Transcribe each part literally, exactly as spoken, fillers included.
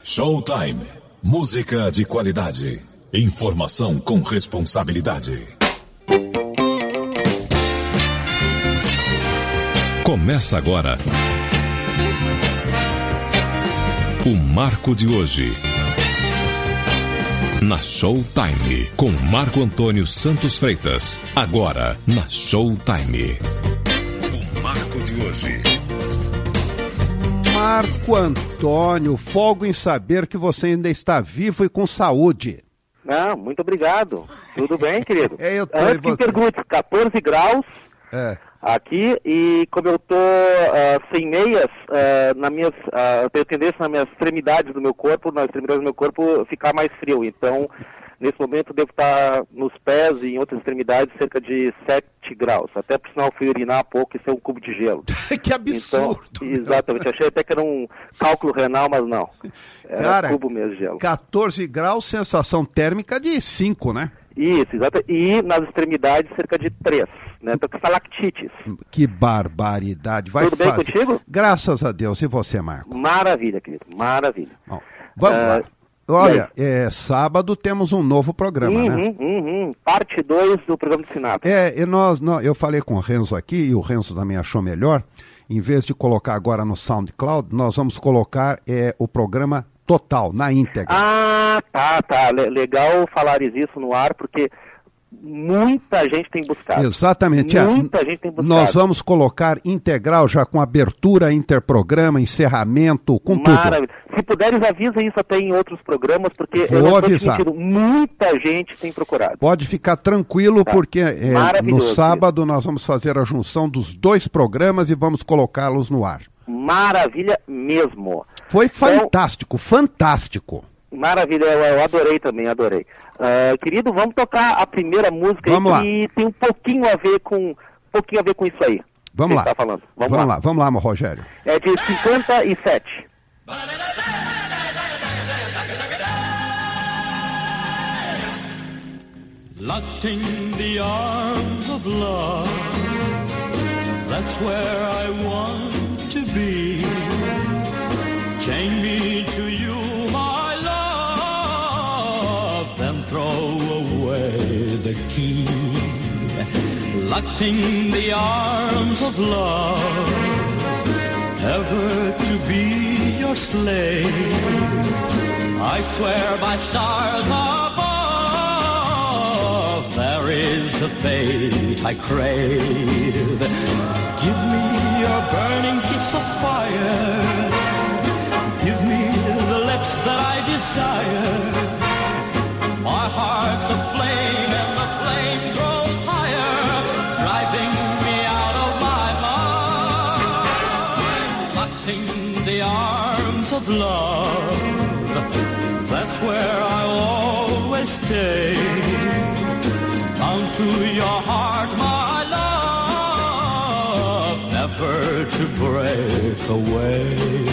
Showtime. Música de qualidade. Informação com responsabilidade. Começa agora o Marco de hoje. Na Showtime, com Marco Antônio Santos Freitas. Agora, na Showtime. O Marco de hoje. Marco Antônio, folgo em saber que você ainda está vivo e com saúde. Não, muito obrigado. Tudo bem, querido? É, eu tô, Antes que você... pergunte, catorze graus é. aqui, e como eu tô uh, sem meias, uh, na minhas, uh, eu tenho tendência nas minhas extremidades do meu corpo, nas extremidades do meu corpo, ficar mais frio. Então, nesse momento, devo estar nos pés e em outras extremidades cerca de sete graus. Até por sinal, fui urinar há pouco, isso é um cubo de gelo. Que absurdo! Então, exatamente, achei até que era um cálculo renal, mas não. Era Cara, um cubo mesmo de gelo. catorze graus, sensação térmica de cinco, né? Isso, exato. E nas extremidades cerca de três, né? Então, que lactites. Que barbaridade. Vai Tudo bem fácil. contigo? Graças a Deus. E você, Marco? Maravilha, querido. Maravilha. Bom, vamos Uh, lá. Olha, é, sábado temos um novo programa, uhum, né? Uhum. Parte dois do programa do Sinatra. É, e nós, nós, eu falei com o Renzo aqui, e o Renzo também achou melhor, em vez de colocar agora no SoundCloud, nós vamos colocar é, o programa total, na íntegra. Ah, tá, tá. Le- legal falares isso no ar, porque muita gente tem buscado. Exatamente. Muita é, gente tem buscado. Nós vamos colocar integral, já com abertura, interprograma, encerramento, com Maravilha. Se puderes, avisa isso até em outros programas, porque Vou eu não estou avisar. mentindo, muita gente tem procurado. Pode ficar tranquilo, Tá. porque é, no Maravilhoso, sábado nós vamos fazer a junção dos dois programas e vamos colocá-los no ar. Maravilha mesmo. Foi Então, fantástico, fantástico. Maravilha, eu, eu adorei também, adorei. Uh, querido, vamos tocar a primeira música Vamos lá. que tem um pouquinho a ver com, um pouquinho a ver com isso aí. Vamos que lá. Tá falando. Vamos, Vamos lá. lá, vamos lá, meu Rogério. É de cinquenta e sete. Locked in the arms of love, that's where I want to be. Chain me to you, my love, then throw away the key. Locked in the arms of love, ever to be your slave. I swear by stars above, there is the fate I crave. Give me your burning kiss of fire. Give me the lips that I desire. My heart's aflame and the flame grows higher, driving me out of my mind. Locked in the arms of love, that's where I'll always stay. Bound to your heart, my love, never to break away.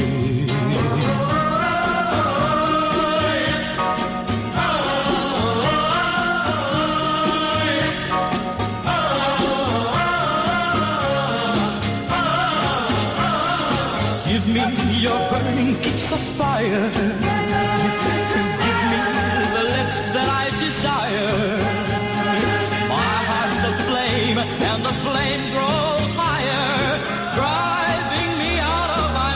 Give me your burning kiss of fire. Give me the lips that I desire. My heart's aflame and the flame grows higher, driving me out of my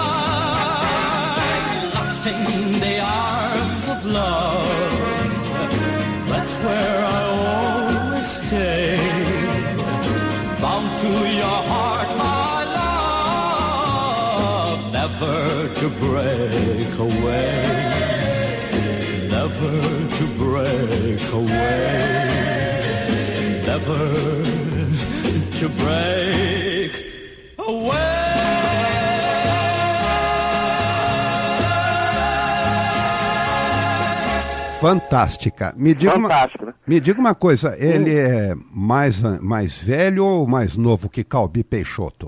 mind. Locked in the arms of love, that's where I'll always stay. Bound to your heart, my love, never to break away, never to break away, never to break away. Fantástica. Me diga uma, Fantástico, né? me diga uma coisa, ele é mais, mais velho ou mais novo que Calbi Peixoto?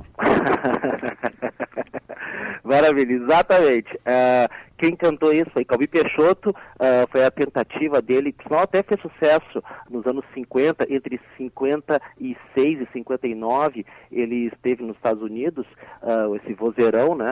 Maravilha, exatamente. Uh, quem cantou isso foi Calbi Peixoto, uh, foi a tentativa dele, que até fez sucesso nos anos cinquenta, entre cinquenta e seis e cinquenta e nove, ele esteve nos Estados Unidos, uh, esse vozeirão, né?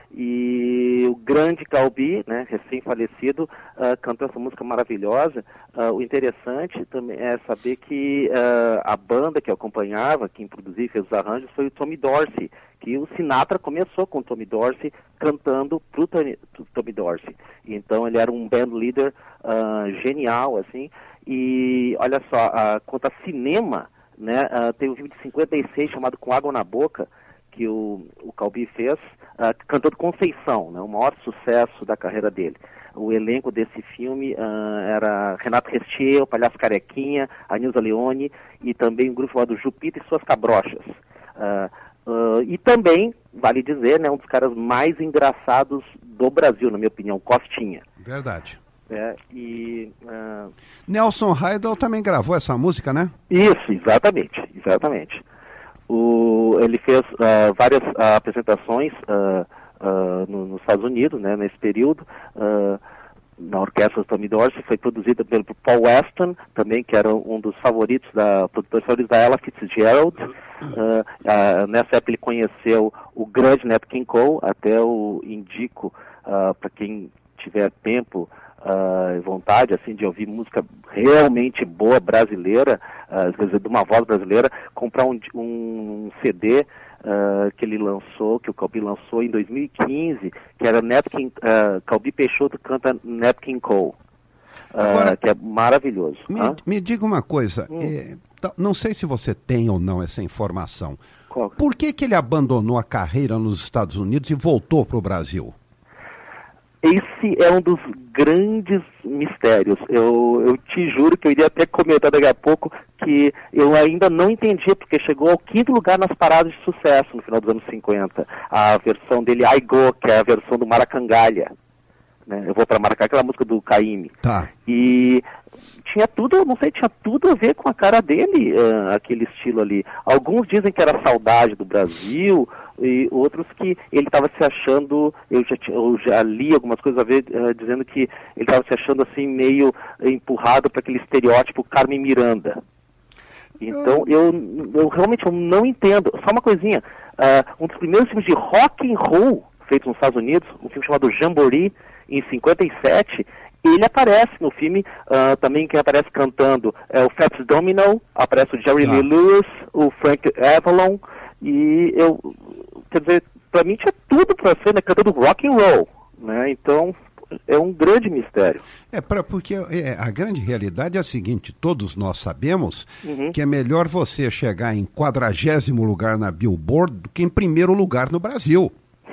E o grande Calbi, né, recém-falecido, uh, cantou essa música maravilhosa. Uh, o interessante também é saber que uh, a banda que eu acompanhava, quem produziu e fez os arranjos, foi o Tommy Dorsey, que o Sinatra começou com o Tommy Dorsey cantando pro Tommy, pro Tommy Dorsey. Então ele era um band leader uh, genial, assim. E olha só, uh, quanto a cinema, né, uh, tem um filme de cinquenta e seis chamado Com Água na Boca, que o, o Calbi fez, uh, cantando Conceição, né, o maior sucesso da carreira dele. O elenco desse filme uh, era Renato Restier, o Palhaço Carequinha, a Nilza Leone e também um grupo chamado Jupita e Suas Cabrochas. Uh, uh, e também, vale dizer, né, um dos caras mais engraçados do Brasil, na minha opinião, Costinha. Verdade. É, e, uh... Nelson Riddle também gravou essa música, né? Isso, exatamente, exatamente. O, ele fez uh, várias uh, apresentações uh, uh, no, nos Estados Unidos, né, nesse período, uh, na orquestra do Tommy Dorsey. Foi produzida pelo Paul Weston, também, que era um dos favoritos da produtores favoritos da Ella Fitzgerald. Uh, uh, nessa época ele conheceu o grande Nat King Cole, até eu indico uh, para quem tiver tempo e uh, vontade, assim, de ouvir música realmente boa brasileira, uh, quer dizer, de uma voz brasileira, comprar um, um C D uh, que ele lançou, que o Calbi lançou em dois mil e quinze, que era Nat King, uh, Calbi Peixoto canta Nat King Cole, uh, Agora, que é maravilhoso. Me, ah? me diga uma coisa, hum. é, não sei se você tem ou não essa informação. Qual? Por que que ele abandonou a carreira nos Estados Unidos e voltou para o Brasil? Esse é um dos grandes mistérios. Eu, eu te juro que eu iria até comentar daqui a pouco que eu ainda não entendi, porque chegou ao quinto lugar nas paradas de sucesso no final dos anos cinquenta. A versão dele, I Go, que é a versão do Maracangalha. Né? Eu vou para Maracangalha, aquela música do Caymmi. Tá. E tinha tudo, não sei, tinha tudo a ver com a cara dele, uh, aquele estilo ali. Alguns dizem que era saudade do Brasil, e outros que ele estava se achando, eu já, eu já li algumas coisas a ver, uh, dizendo que ele estava se achando assim meio empurrado para aquele estereótipo Carmen Miranda. Então eu, eu realmente eu não entendo. Só uma coisinha, uh, um dos primeiros filmes de rock and roll feitos nos Estados Unidos, um filme chamado Jamboree, em cinquenta e sete, ele aparece no filme, uh, também quem aparece cantando é o Fats Domino, aparece o Jerry ah. Lee Lewis, o Frank Avalon, e eu, quer dizer, pra mim tinha tudo pra ser, né, cantando rock and roll, né, então é um grande mistério. É, pra, porque é, a grande realidade é a seguinte, todos nós sabemos uhum. que é melhor você chegar em quadragésimo lugar na Billboard do que em primeiro lugar no Brasil.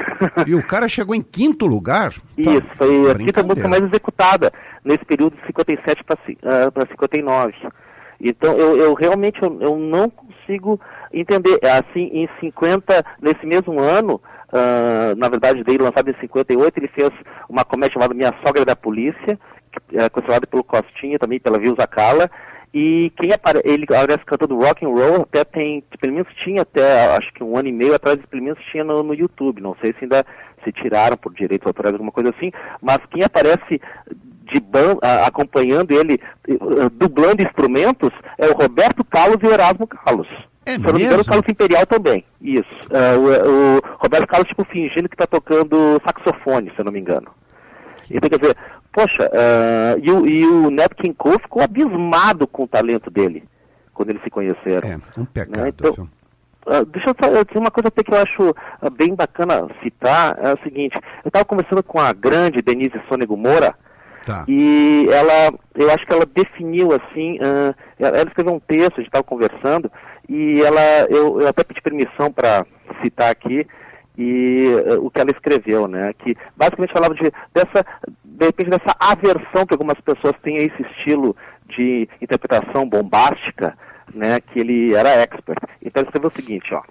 E o cara chegou em quinto lugar. Isso, tá, foi a quinta música mais executada nesse período de cinquenta e sete para cinquenta e nove. Então, eu, eu realmente eu, eu não consigo entender. Assim, em cinquenta, nesse mesmo ano, uh, na verdade, dele lançado em cinquenta e oito, ele fez uma comédia chamada Minha Sogra da Polícia, que é considerada pelo Costinha, também pela Vilza Cala. E quem apare... ele aparece cantando rock and roll, até tem, pelo menos tinha até, acho que um ano e meio atrás, pelo menos tinha no, no YouTube, não sei se ainda se tiraram por direitos autorais, alguma coisa assim, mas quem aparece de ban... acompanhando ele, dublando instrumentos, é o Roberto Carlos e o Erasmo Carlos. É se eu não me engano, o Carlos Imperial também, isso. Uh, o, o Roberto Carlos, tipo, fingindo que está tocando saxofone, se eu não me engano. Então, quer dizer, poxa, uh, e, o, e o Nat King Cole ficou abismado com o talento dele, quando eles se conheceram. É, um pecado. Né? Então, uh, deixa eu só dizer uma coisa até que eu acho uh, bem bacana citar, é o seguinte, eu estava conversando com a grande Denise Sonego Moura, tá. E ela, eu acho que ela definiu assim, uh, ela escreveu um texto, a gente estava conversando, e ela, eu, eu até pedi permissão para citar aqui, e uh, o que ela escreveu, né, que basicamente falava de, dessa, de repente dessa aversão que algumas pessoas têm a esse estilo de interpretação bombástica, né, que ele era expert. Então ele escreveu o seguinte, ó,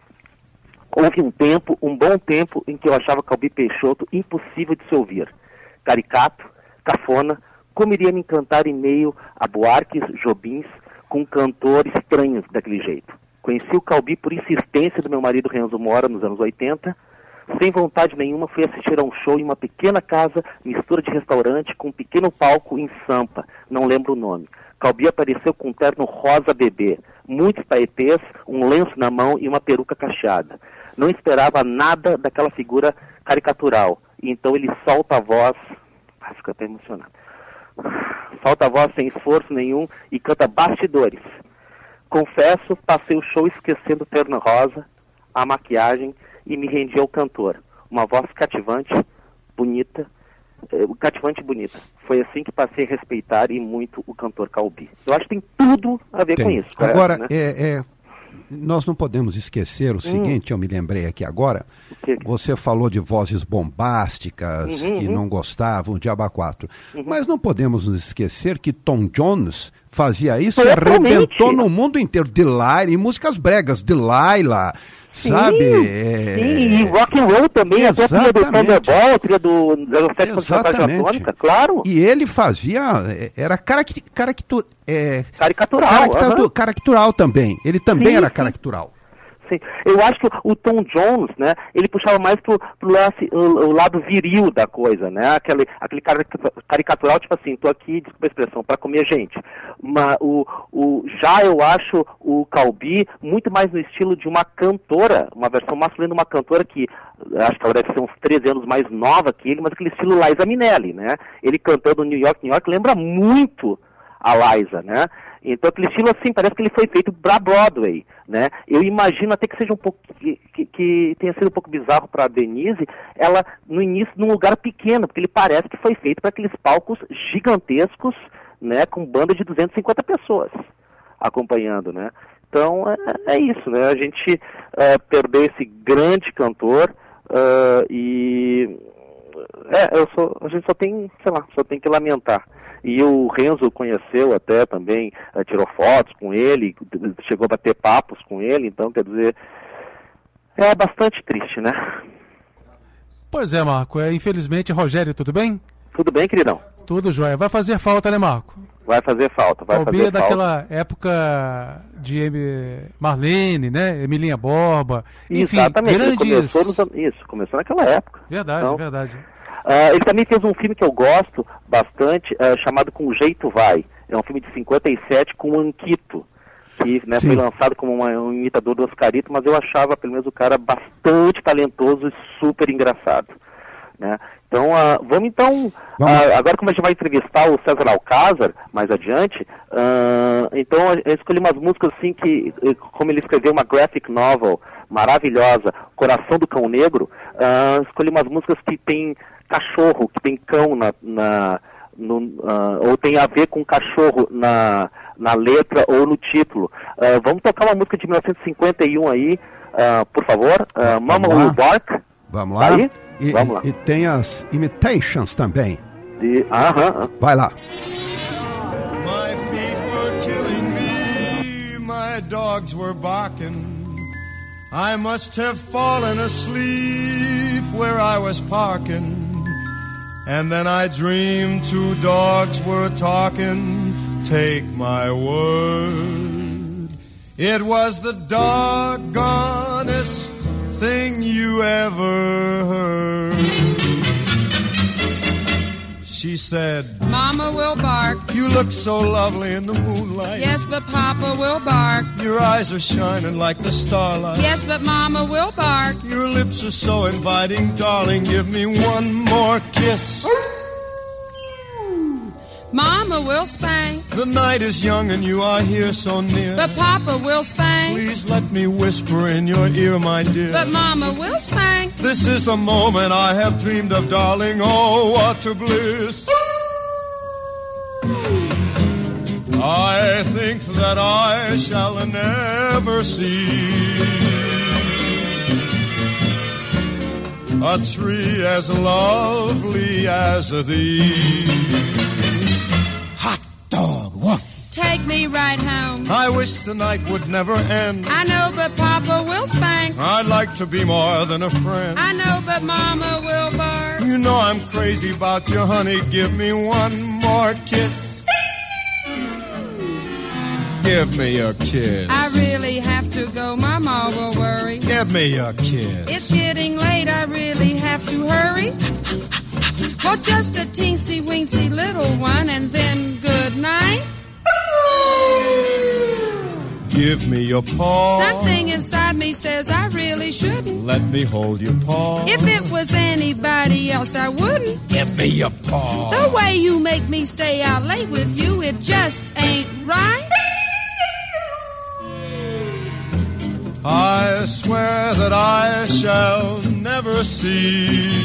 houve um tempo, um bom tempo, em que eu achava Calbi Peixoto impossível de se ouvir, caricato, cafona, como iria me encantar em meio a Buarques, Jobins, com cantores estranhos daquele jeito. Conheci o Calbi por insistência do meu marido Renzo Mora nos anos oitenta, sem vontade nenhuma fui assistir a um show em uma pequena casa, mistura de restaurante, com um pequeno palco em Sampa, não lembro o nome. Calbi apareceu com um terno rosa bebê, muitos paetês, um lenço na mão e uma peruca cacheada. Não esperava nada daquela figura caricatural. Então ele solta a voz, ah, fica até emocionado, solta a voz sem esforço nenhum e canta bastidores. Confesso, passei o show esquecendo o terno rosa, a maquiagem e me rendi ao cantor. Uma voz cativante, bonita, eh, cativante e bonita. Foi assim que passei a respeitar e muito o cantor Calbi. Eu acho que tem tudo a ver tem. com isso. Agora, né? é, é, nós não podemos esquecer o hum. seguinte, eu me lembrei aqui agora, você falou de vozes bombásticas uhum, que uhum. não gostavam, de Diaba quatro, uhum. mas não podemos nos esquecer que Tom Jones fazia isso e arrebentou no mundo inteiro. Delilah, e músicas bregas, Delilah, sim, sabe? É... Sim, e rock and roll também, até a trilha do Thunderball, a trilha do zero sete Atômica, claro. E ele fazia, era caric, caricatura, é, caricatural, caricatural, uh-huh. caricatural também, ele também sim, era sim. caricatural. Sim, eu acho que o Tom Jones, né, ele puxava mais pro, pro lado, o, o lado viril da coisa, né, aquele, aquele caricatural, tipo assim, tô aqui, desculpa a expressão, para comer gente. Mas o, o, já eu acho o Calbi muito mais no estilo de uma cantora, uma versão masculina de uma cantora que, acho que ela deve ser uns treze anos mais nova que ele, mas aquele estilo Liza Minnelli, né, ele cantando New York, New York, lembra muito a Liza, né. Então aquele estilo assim, parece que ele foi feito para Broadway, né? Eu imagino até que seja um pouco, que, que, que tenha sido um pouco bizarro para a Denise, ela no início num lugar pequeno, porque ele parece que foi feito para aqueles palcos gigantescos, né? Com banda de duzentas e cinquenta pessoas acompanhando, né? Então é, é isso, né? A gente é, perdeu esse grande cantor uh, e é, eu só, a gente só tem, sei lá, só tem que lamentar. E o Renzo conheceu até também, uh, tirou fotos com ele, chegou a bater papos com ele, então, quer dizer, é bastante triste, né? Pois é, Marco. É, infelizmente, Rogério, tudo bem? Tudo bem, queridão? Tudo jóia. Vai fazer falta, né, Marco? Vai fazer falta, vai Calbi fazer é daquela época de Marlene, né? Emilinha Borba. Enfim, exatamente, grandes... começou nos... Isso, começou naquela época. Verdade, então, verdade. Uh, ele também fez um filme que eu gosto bastante, uh, chamado Com Jeito Vai. É um filme de cinquenta e sete com o Anquito, que né, foi lançado como uma, um imitador do Oscarito, mas eu achava, pelo menos, o cara bastante talentoso e super engraçado. Né? Então, uh, vamos então... Vamos. Uh, agora, como a gente vai entrevistar o César Alcázar, mais adiante, uh, então eu escolhi umas músicas assim que, como ele escreveu uma graphic novel maravilhosa, Coração do Cão Negro, uh, escolhi umas músicas que tem cachorro, que tem cão na, na no, uh, ou tem a ver com cachorro na, na letra ou no título. Uh, vamos tocar uma música de mil novecentos e cinquenta e um aí, uh, por favor, uh, Mama Will Bark. Vamos lá. Aí? E, vamos lá. E tem as Imitations também. De, uh-huh. Vai lá. My feet were killing me, my dogs were barking. I must have fallen asleep where I was parking. And then I dreamed two dogs were talking. Take my word, it was the doggonest thing you ever heard. She said, Mama will bark. You look so lovely in the moonlight. Yes, but Papa will bark. Your eyes are shining like the starlight. Yes, but Mama will bark. Your lips are so inviting, darling. Give me one more kiss. Mama will spank. The night is young and you are here so near. But Papa will spank. Please let me whisper in your ear, my dear. But Mama will spank. This is the moment I have dreamed of, darling. Oh, what a bliss. I think that I shall never see a tree as lovely as thee. Hot dog, woof. Take me right home. I wish the night would never end. I know, but Papa will spank. I'd like to be more than a friend. I know, but Mama will bark. You know I'm crazy about you, honey. Give me one more kiss. Give me your kiss. I really have to go, Mama will worry. Give me your kiss. It's getting late, I really have to hurry. Well, just a teensy weensy little one, and then good night. Give give me your paw. Something inside me says I really shouldn't. Let me hold your paw. If it was anybody else, I wouldn't. Give me your paw. The way you make me stay out late with you, it just ain't right. I swear that I shall never see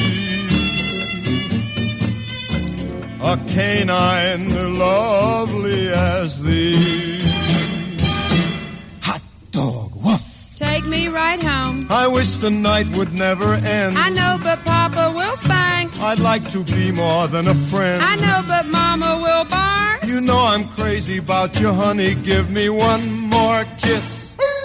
a canine lovely as thee. Hot dog, woof. Take me right home. I wish the night would never end. I know, but Papa will spank. I'd like to be more than a friend. I know, but Mama will bark. You know I'm crazy about you, honey. Give me one more kiss.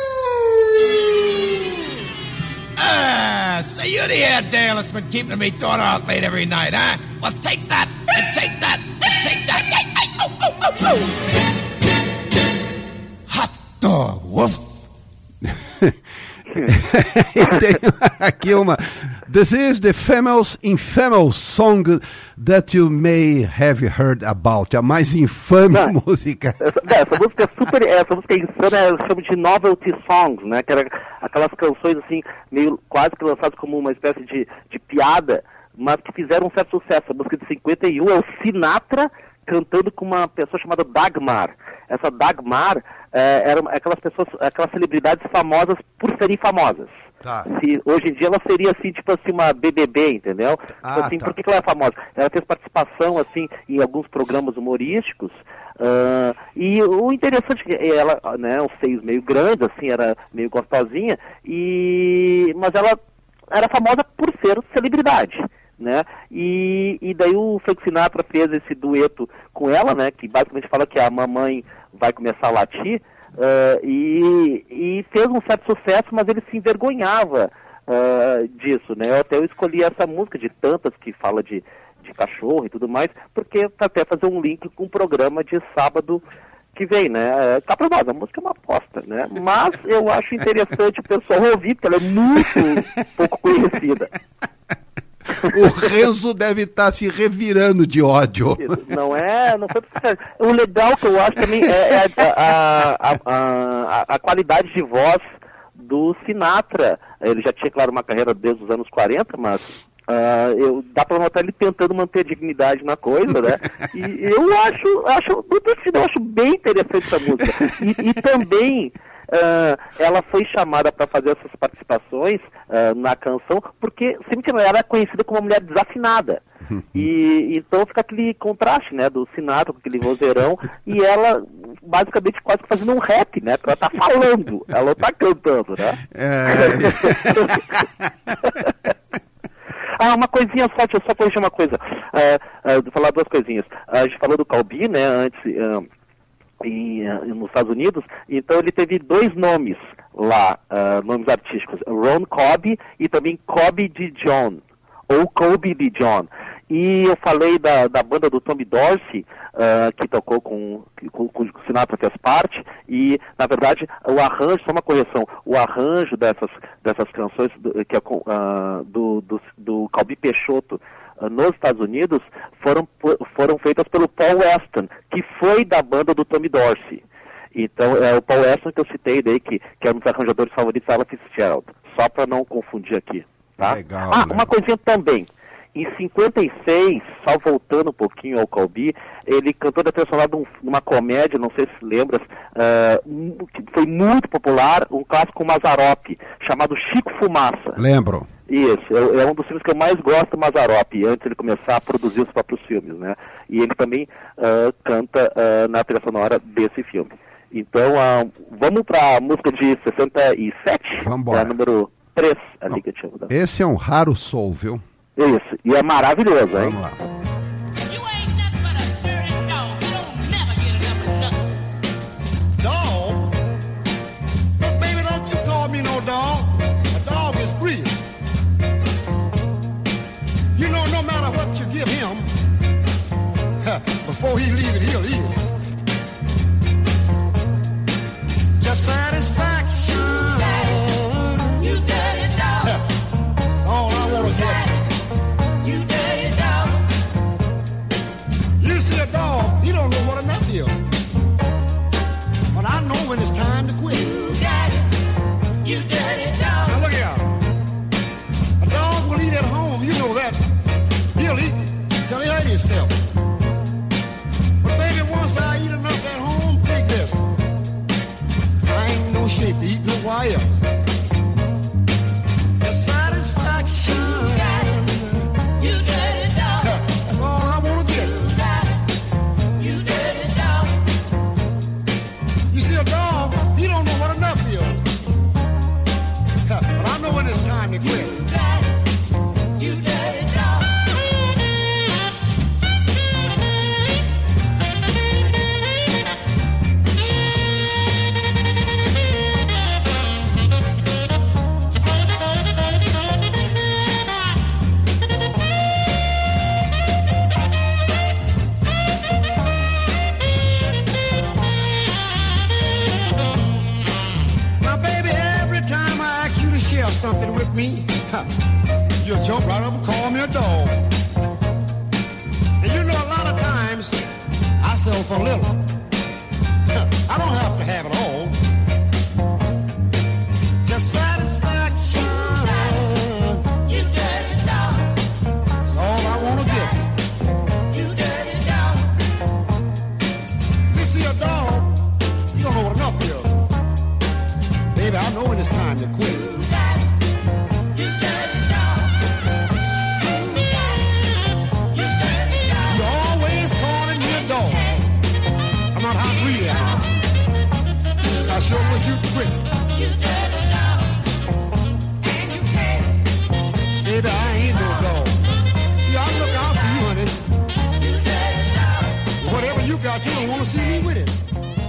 Ah, so you're the Airedale that's been keeping me daughter out late every night, huh? Well, take that, and take that, and take that. Ay, ay, oh, oh, oh, oh. Hot dog, woof. Tem aqui uma. This is the famous infamous song that you may have heard about. A mais infame Não, música. Essa, essa música é super. Essa música é insana, eles chamam de novelty songs, né? Que era aquelas canções assim, meio quase que lançadas como uma espécie de, de piada, mas que fizeram um certo sucesso. A música de cinquenta e um é o Sinatra cantando com uma pessoa chamada Dagmar. Essa Dagmar é, era aquelas pessoas, aquelas celebridades famosas por serem famosas. Tá. Se, hoje em dia ela seria assim, tipo assim, uma B B B, entendeu? Ah, tipo assim, tá. por que, que ela é famosa? Ela fez participação assim em alguns programas humorísticos. Uh, e o interessante é que ela, né, uns seios meio grandes, assim, era meio gostosinha, e mas ela era famosa por ser celebridade, né? E, e daí o Frank Sinatra fez esse dueto com ela, né? Que basicamente fala que a mamãe vai começar a latir. Uh, e, e fez um certo sucesso, mas ele se envergonhava uh, disso, né? Eu até eu escolhi essa música de tantas que fala de, de cachorro e tudo mais, porque para até fazer um link com o programa de sábado que vem, né? Tá pra nós, a música é uma aposta, né? Mas eu acho interessante o pessoal ouvir, porque ela é muito pouco conhecida. O Renzo deve estar se revirando de ódio. Não é, não foi porque... O legal que eu acho também é a, a, a, a, a qualidade de voz do Sinatra. Ele já tinha, claro, uma carreira desde os anos quarenta, mas uh, eu, dá para notar ele tentando manter dignidade na coisa, né? E eu acho, acho, eu acho bem interessante essa música. E, e também... Uh, ela foi chamada para fazer essas participações uh, na canção porque sempre ela era conhecida como uma mulher desafinada. E então fica aquele contraste, né, do Sinatra com aquele vozeirão e ela basicamente quase que fazendo um rap, né, porque ela tá falando, ela não tá cantando, né? É... Ah, uma coisinha só, deixa eu só corrigir uma coisa, uh, uh, vou falar duas coisinhas. Uh, a gente falou do Calbi, né, antes... Uh, Em, nos Estados Unidos, então ele teve dois nomes lá, uh, nomes artísticos, Ron Cobb e também Cobb de John, ou Cobb de John. E eu falei da, da banda do Tommy Dorsey, uh, que tocou com, com, com o Sinatra fez parte, e na verdade o arranjo, só uma correção, o arranjo dessas, dessas canções do, que é, uh, do, do, do Calbi Peixoto nos Estados Unidos foram, foram feitas pelo Paul Weston, que foi da banda do Tommy Dorsey. Então, é o Paul Weston que eu citei daí, que, que é um dos arranjadores favoritos da Ella Fitzgerald. Só para não confundir aqui. Tá? Legal, ah, né? uma coisinha também. Em cinquenta e seis, só voltando um pouquinho ao Calbi, ele cantou da trilha sonora de uma comédia, não sei se lembras, uh, que foi muito popular, um clássico Mazzaropi, chamado Chico Fumaça. Lembro. Isso, é, é um dos filmes que eu mais gosto do Mazzaropi, antes de ele começar a produzir os próprios filmes, né? E ele também uh, canta uh, na trilha sonora desse filme. Então, uh, vamos para a música de sessenta e sete, vamos embora. É a número três, ali Não, que eu tinha mudado. Esse é um raro soul, viu? Isso, e é maravilhoso, vamos hein? Vamos lá. Before he leave it, he'll eat it. Just satisfaction. You dirty dog. That's all I want to get. You dirty dog. You see a dog, he don't know what enough is. But I know when it's time to quit. You got it, you dirty dog. Now look here. A dog will eat at home, you know that. He'll eat till he hurt himself. But baby, once I eat enough at home, take this. I ain't in no shape to eat nowhere else. The satisfaction. You got it, you dirty dog. That's all I wanna get. You got it, you dirty dog. You see, a dog, he don't know what enough is. But I know when it's time to quit. You got it, you dirty dog. Now, baby, every time I ask you to share something with me, you'll jump right up and call me a dog. And you know, a lot of times, I sell for little. I don't have to have it all. Just satisfaction. You dirty dog, That's all I want to get. you dirty dog. You see, a dog, you don't know what enough is. Baby, I know when it's time to quit. You got it, you dirty dog. You got it, you dirty dog. You're always calling me a dog. I'm not how greedy I am. I sure wish you'd quit. You dirty dog, and you can't. Baby, I ain't no dog. See, I look out for you, honey. You dirty dog. Whatever you got, you don't want to see me with it.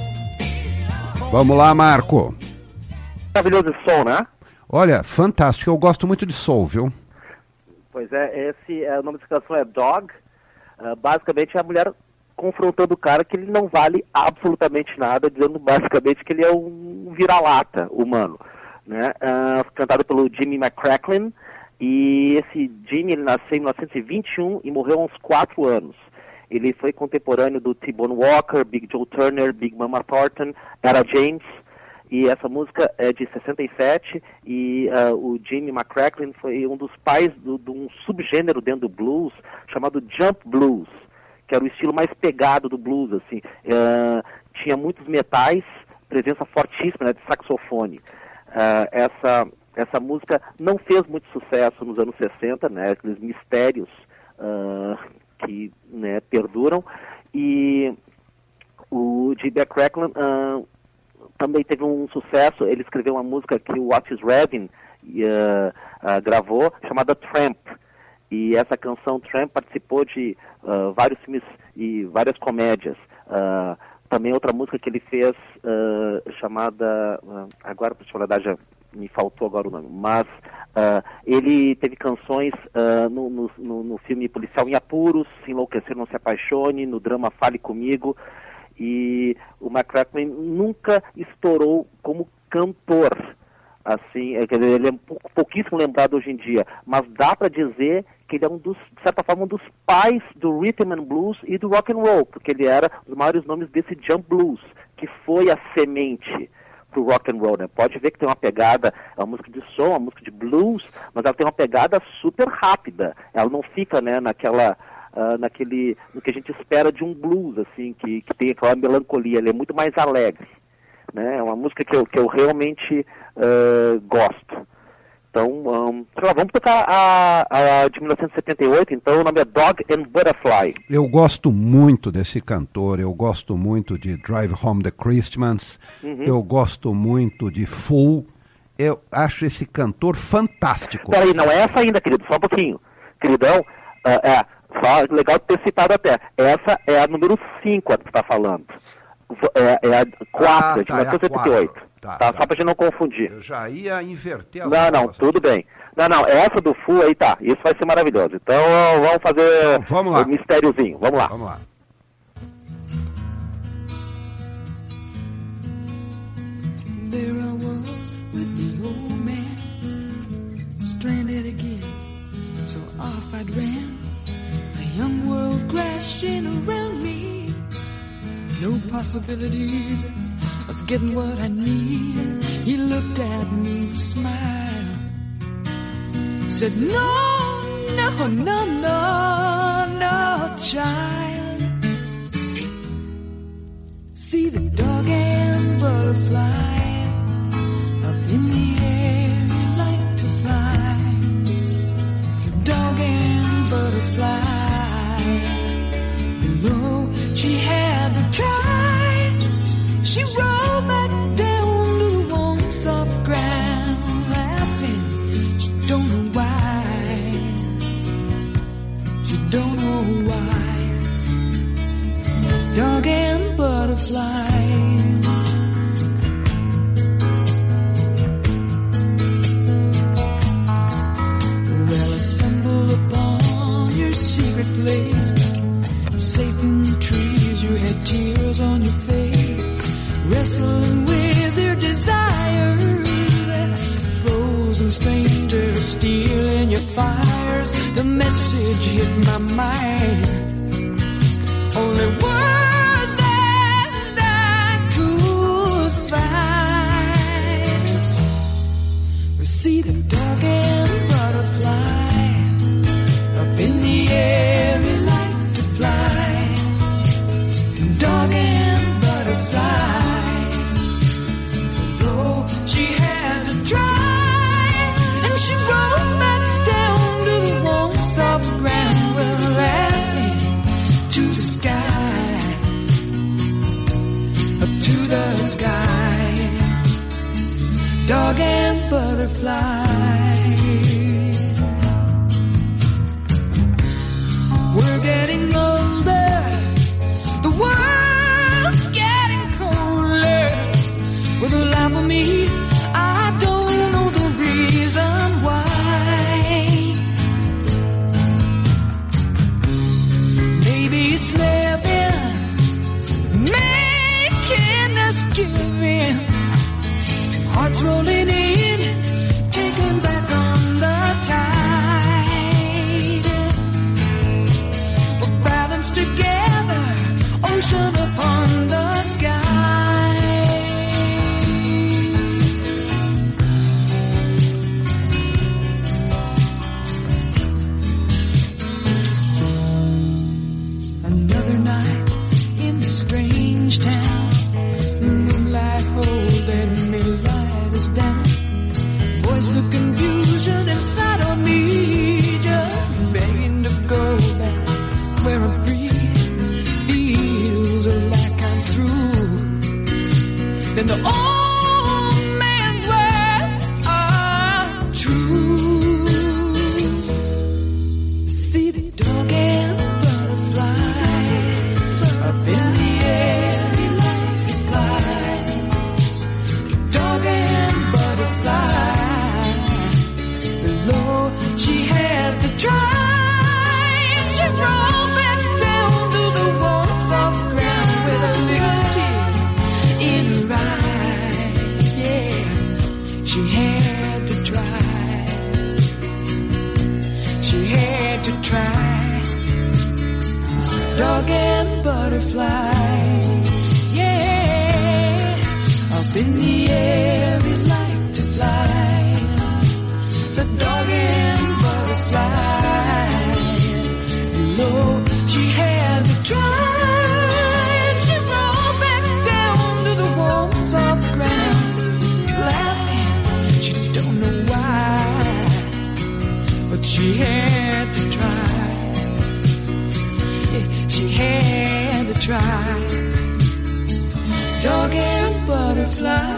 Vamos lá, Marco. Maravilhoso som, né? Olha, fantástico. Eu gosto muito de soul, viu? Pois é, esse é, o nome dessa canção é Dog. Ah, basicamente é a mulher confrontando o cara que ele não vale absolutamente nada, dizendo basicamente que ele é um vira-lata humano, né? Ah, cantado pelo Jimmy McCracklin. E esse Jimmy, ele nasceu em mil novecentos e vinte e um e morreu há uns quatro anos. Ele foi contemporâneo do T-Bone Walker, Big Joe Turner, Big Mama Thornton, Etta James. E essa música é de sessenta e sete e uh, o Jimmy McCracklin foi um dos pais do- de um subgênero dentro do blues chamado Jump Blues, que era o estilo mais pegado do blues, assim. Uh, tinha muitos metais, presença fortíssima, né, de saxofone. Uh, essa, essa música não fez muito sucesso nos anos sessenta, né, aqueles mistérios uh, que, né, perduram. E o Jimmy McCracklin uh, também teve um sucesso. Ele escreveu uma música que o Otis Redding uh, uh, gravou, chamada Tramp. E essa canção Tramp participou de uh, vários filmes e várias comédias. Uh, também outra música que ele fez, uh, chamada... Uh, agora, por verdade, já me faltou agora o nome. Mas uh, ele teve canções uh, no, no, no, no filme Policial em Apuros, Se Enlouquecer Não Se Apaixone, no drama Fale Comigo. E o McCracklin nunca estourou como cantor, assim, é, quer dizer, ele é pou- pouquíssimo lembrado hoje em dia, mas dá para dizer que ele é um dos, de certa forma, um dos pais do rhythm and blues e do rock and roll, porque ele era um dos maiores nomes desse jump blues, que foi a semente pro rock and roll, né? Pode ver que tem uma pegada, é uma música de soul, uma música de blues, mas ela tem uma pegada super rápida, ela não fica, né, naquela... Uh, naquele, no que a gente espera de um blues, assim, que, que tem aquela melancolia. Ele é muito mais alegre, né? É uma música que eu, que eu realmente uh, gosto. Então, um, sei lá, vamos tocar a, a de mil novecentos e setenta e oito, então o nome é Dog and Butterfly. Eu gosto muito desse cantor, eu gosto muito de Drive Home the Christmas, Uhum. eu gosto muito de Fool, eu acho esse cantor fantástico. Peraí, não é essa ainda, querido, só um pouquinho. Queridão, uh, é, só legal ter citado até. Essa é a número cinco que você está falando. É, é a quatro, Ah, de tá, mil novecentos e setenta e oito. é a quatro. Tá, Tá, tá. só pra gente não confundir. Eu já ia inverter as Não, não, bolas tudo aqui. bem. Não, não, essa do Fu aí tá, isso vai ser maravilhoso. Então vamos fazer Então, vamos lá. o mistériozinho, vamos lá. Vamos lá. There I was with the old man, stranded again, so off I ran. The young world crashing around me, no possibilities of getting what I need. He looked at me and smiled. Said, no, no, no, no, no, child. See the dog and butterfly up in the air, like to fly. Dog and butterfly below, she had to try. She rolled back down to the warm, soft ground, laughing. She don't know why. She don't know why. Dog and butterfly. Well, I stumbled upon your secret place, safe in the trees. You had tears on your face, wrestling with your desires. Frozen strangers stealing your fires. The message hit my mind. Only words that I could find. See the dog and butterfly up in the air, he liked to fly. Dog and butterfly, though she had to try, and she rolled back down to the warm, soft ground, with laughing to the sky, up to the sky. Dog and butterfly. We're getting older, the world's getting colder. With a laugh of me, I don't know the reason why. Maybe it's living, making us give in. Hearts rolling in, taken back on the tide. We're balanced together, ocean upon the sky. Another night in the strange town, moonlight holding me light us down. Voice of confusion inside of me, just begging to go back where I'm free. Feels like I'm through. Then the old man's words are true. See the dog and butterfly up in the air, he liked to fly. Dog and butterfly below, she had to try. She rolled back down to the warm, soft ground with a little tear in her eye. Yeah, she had to try. She had to try. Dog and butterfly. Yeah, up in the air, he liked to fly. The dog and butterfly. Below, she had to try. She rolled back down to the warm, soft ground, laughing. She don't know why, but she had to try. Yeah, she had to try. Dog and butterfly.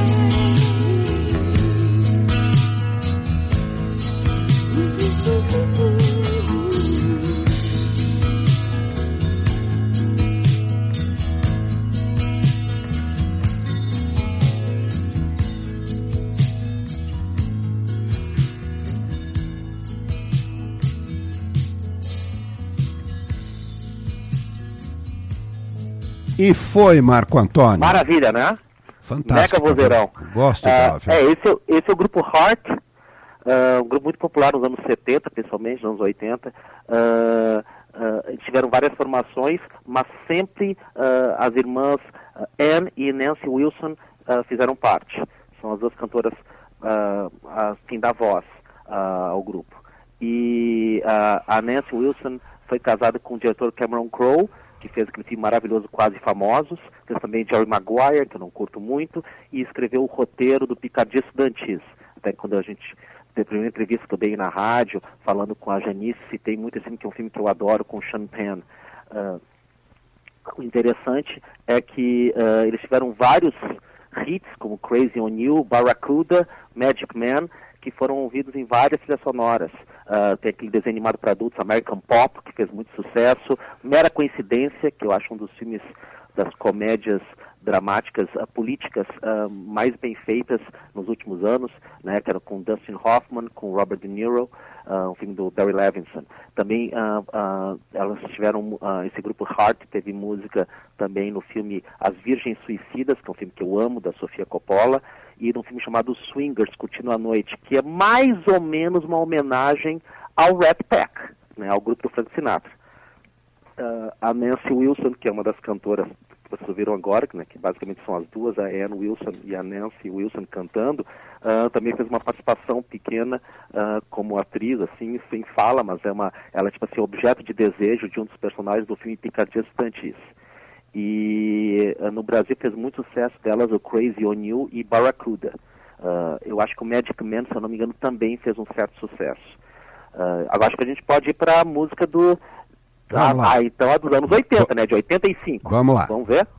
E foi, Marco Antônio. Maravilha, né? Fantástico. Mega vozeirão. Gosto, uh, Flávio. É, esse, é- esse é o grupo Heart, uh, um grupo muito popular nos anos setenta, principalmente, nos anos oitenta. Uh, uh, tiveram várias formações, mas sempre uh, as irmãs Uh, Anne e Nancy Wilson uh, fizeram parte. São as duas cantoras uh, uh, quem dá voz uh, ao grupo. E uh, a Nancy Wilson foi casada com o diretor Cameron Crowe, que fez aquele filme maravilhoso Quase Famosos, fez também Jerry Maguire, que eu não curto muito, e escreveu o roteiro do Picardia Estudantis. Até quando a gente, na primeira entrevista que eu dei na rádio, falando com a Janice, citei muito esse filme, que é um filme que eu adoro, com o Sean Penn. Uh, o interessante é que uh, eles tiveram vários hits, como Crazy on You, Barracuda, Magic Man, que foram ouvidos em várias trilhas sonoras. Uh, tem aquele desenho animado para adultos, American Pop, que fez muito sucesso. Mera Coincidência, que eu acho um dos filmes das comédias dramáticas uh, políticas uh, mais bem feitas nos últimos anos, né, que era com Dustin Hoffman, com Robert De Niro, uh, um filme do Barry Levinson. Também uh, uh, elas tiveram, uh, esse grupo Heart teve música também no filme As Virgens Suicidas, que é um filme que eu amo, da Sofia Coppola, e num filme chamado Swingers, Curtindo a Noite, que é mais ou menos uma homenagem ao Rat Pack, né, ao grupo do Frank Sinatra. Uh, a Nancy Wilson, que é uma das cantoras que vocês ouviram agora, né, que basicamente são as duas, a Anne Wilson e a Nancy Wilson cantando, uh, também fez uma participação pequena uh, como atriz, assim, sem fala, mas é uma, ela é tipo assim, objeto de desejo de um dos personagens do filme Picardia Estudantis. E uh, no Brasil fez muito sucesso delas o Crazy on You e Barracuda. Uh, eu acho que o Magic Man, se eu não me engano, também fez um certo sucesso. Uh, agora acho que a gente pode ir para a música do... Ah, ah, então é dos anos oitenta, né? De oitenta e cinco. Vamos lá. Vamos ver?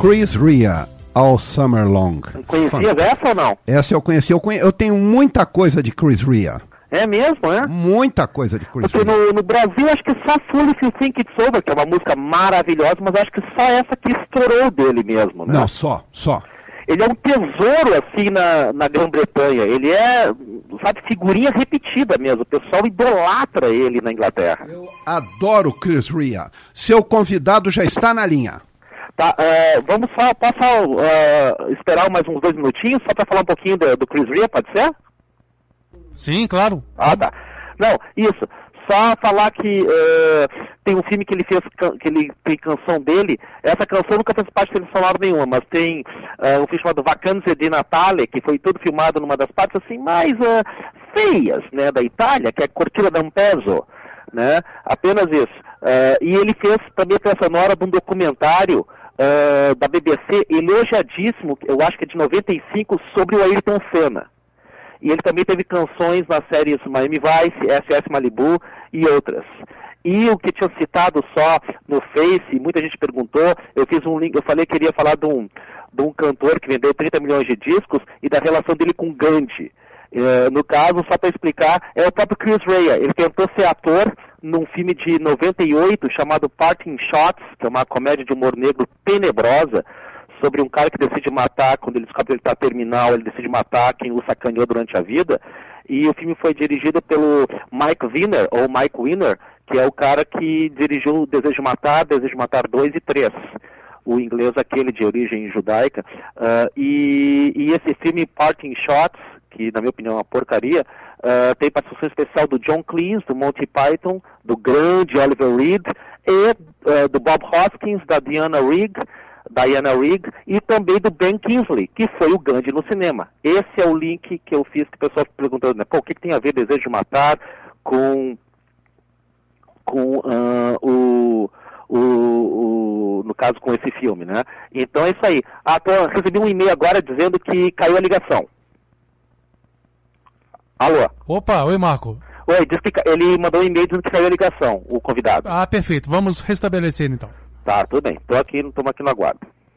Chris Rea, All Summer Long. Conhecia essa ou não? Essa eu conheci. Eu, conhe... eu tenho muita coisa de Chris Rea. É mesmo, é? Muita coisa de Chris Porque Rea. no, no Brasil, acho que só Fool If You Think It's Over, que é uma música maravilhosa, mas acho que só essa que estourou dele mesmo, né? Não, só, só. Ele é um tesouro, assim, na, na Grã-Bretanha. Ele é, sabe, figurinha repetida mesmo. O pessoal idolatra ele na Inglaterra. Eu adoro Chris Rea. Seu convidado já está na linha. Tá, uh, vamos só, posso uh, esperar mais uns dois minutinhos, só para falar um pouquinho do, do Chris Rea, pode ser? Sim, claro. Ah, tá. Não, isso. Só falar que uh, tem um filme que ele fez, que ele tem canção dele. Essa canção nunca fez parte de sonora nenhuma, mas tem uh, um filme chamado Vacanze di Natale, que foi tudo filmado numa das partes assim mais uh, feias, né, da Itália, que é Cortina d'Ampezzo, né? Apenas isso. Uh, e ele fez também a trilha sonora de um documentário uh, da B B C elogiadíssimo, eu acho que é de noventa e cinco, sobre o Ayrton Senna. E ele também teve canções nas séries Miami Vice, S S Malibu e outras. E o que tinha citado só no Face, muita gente perguntou, eu fiz um link, eu falei que queria falar de um, de um cantor que vendeu trinta milhões de discos e da relação dele com Gandhi. Uh, no caso, só para explicar, é o próprio Chris Rea. Ele tentou ser ator num filme de noventa e oito chamado Parting Shots, que é uma comédia de humor negro tenebrosa, sobre um cara que decide matar, quando ele descobre que ele está terminal, ele decide matar quem o sacaneou durante a vida. E o filme foi dirigido pelo Mike Winner, ou Mike Winner, que é o cara que dirigiu Desejo de Matar, Desejo de Matar dois e três. O inglês aquele de origem judaica. Uh, e, e esse filme Parting Shots, que na minha opinião é uma porcaria, uh, tem participação especial do John Cleese, do Monty Python, do grande Oliver Reed, e uh, do Bob Hoskins, da Diana Rigg, Diana Rigg, e também do Ben Kingsley, que foi o Gandhi no cinema. Esse é o link que eu fiz, que o pessoal perguntando, né, pô, o que, que tem a ver Desejo de Matar com, com uh, o, o, o, no caso, com esse filme, né? Então é isso aí. Ah, tô, recebi um e-mail agora dizendo que caiu a ligação. Alô? Opa, oi Marco. Oi, diz que ele mandou um e-mail dizendo que caiu a ligação, o convidado. Ah, perfeito. Vamos restabelecer então. Tá, tudo bem. Tô aqui, estamos aqui no aguardo.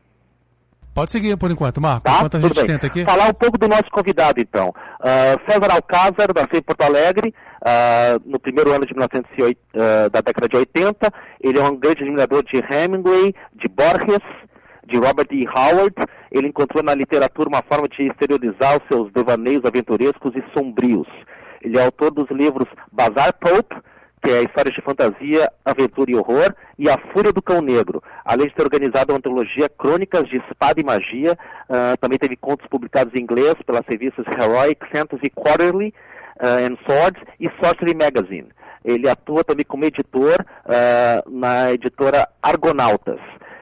Pode seguir por enquanto, Marco. Tá, enquanto a tudo gente bem. tenta aqui. Falar um pouco do nosso convidado, então. Uh, César Alcázar, nasceu em Porto Alegre, uh, no primeiro ano de mil novecentos e oito, uh, da década de oitenta. Ele é um grande admirador de Hemingway, de Borges, de Robert E. Howard. Ele encontrou na literatura uma forma de exteriorizar os seus devaneios aventurescos e sombrios. Ele é autor dos livros Bazar Pope, que é Histórias de Fantasia, Aventura e Horror, e A Fúria do Cão Negro, além de ter organizado uma antologia Crônicas de Espada e Magia. Uh, também teve contos publicados em inglês pelas revistas Heroic Fantasy Quarterly uh, and Swords e Sorcery Magazine. Ele atua também como editor uh, na editora Argonautas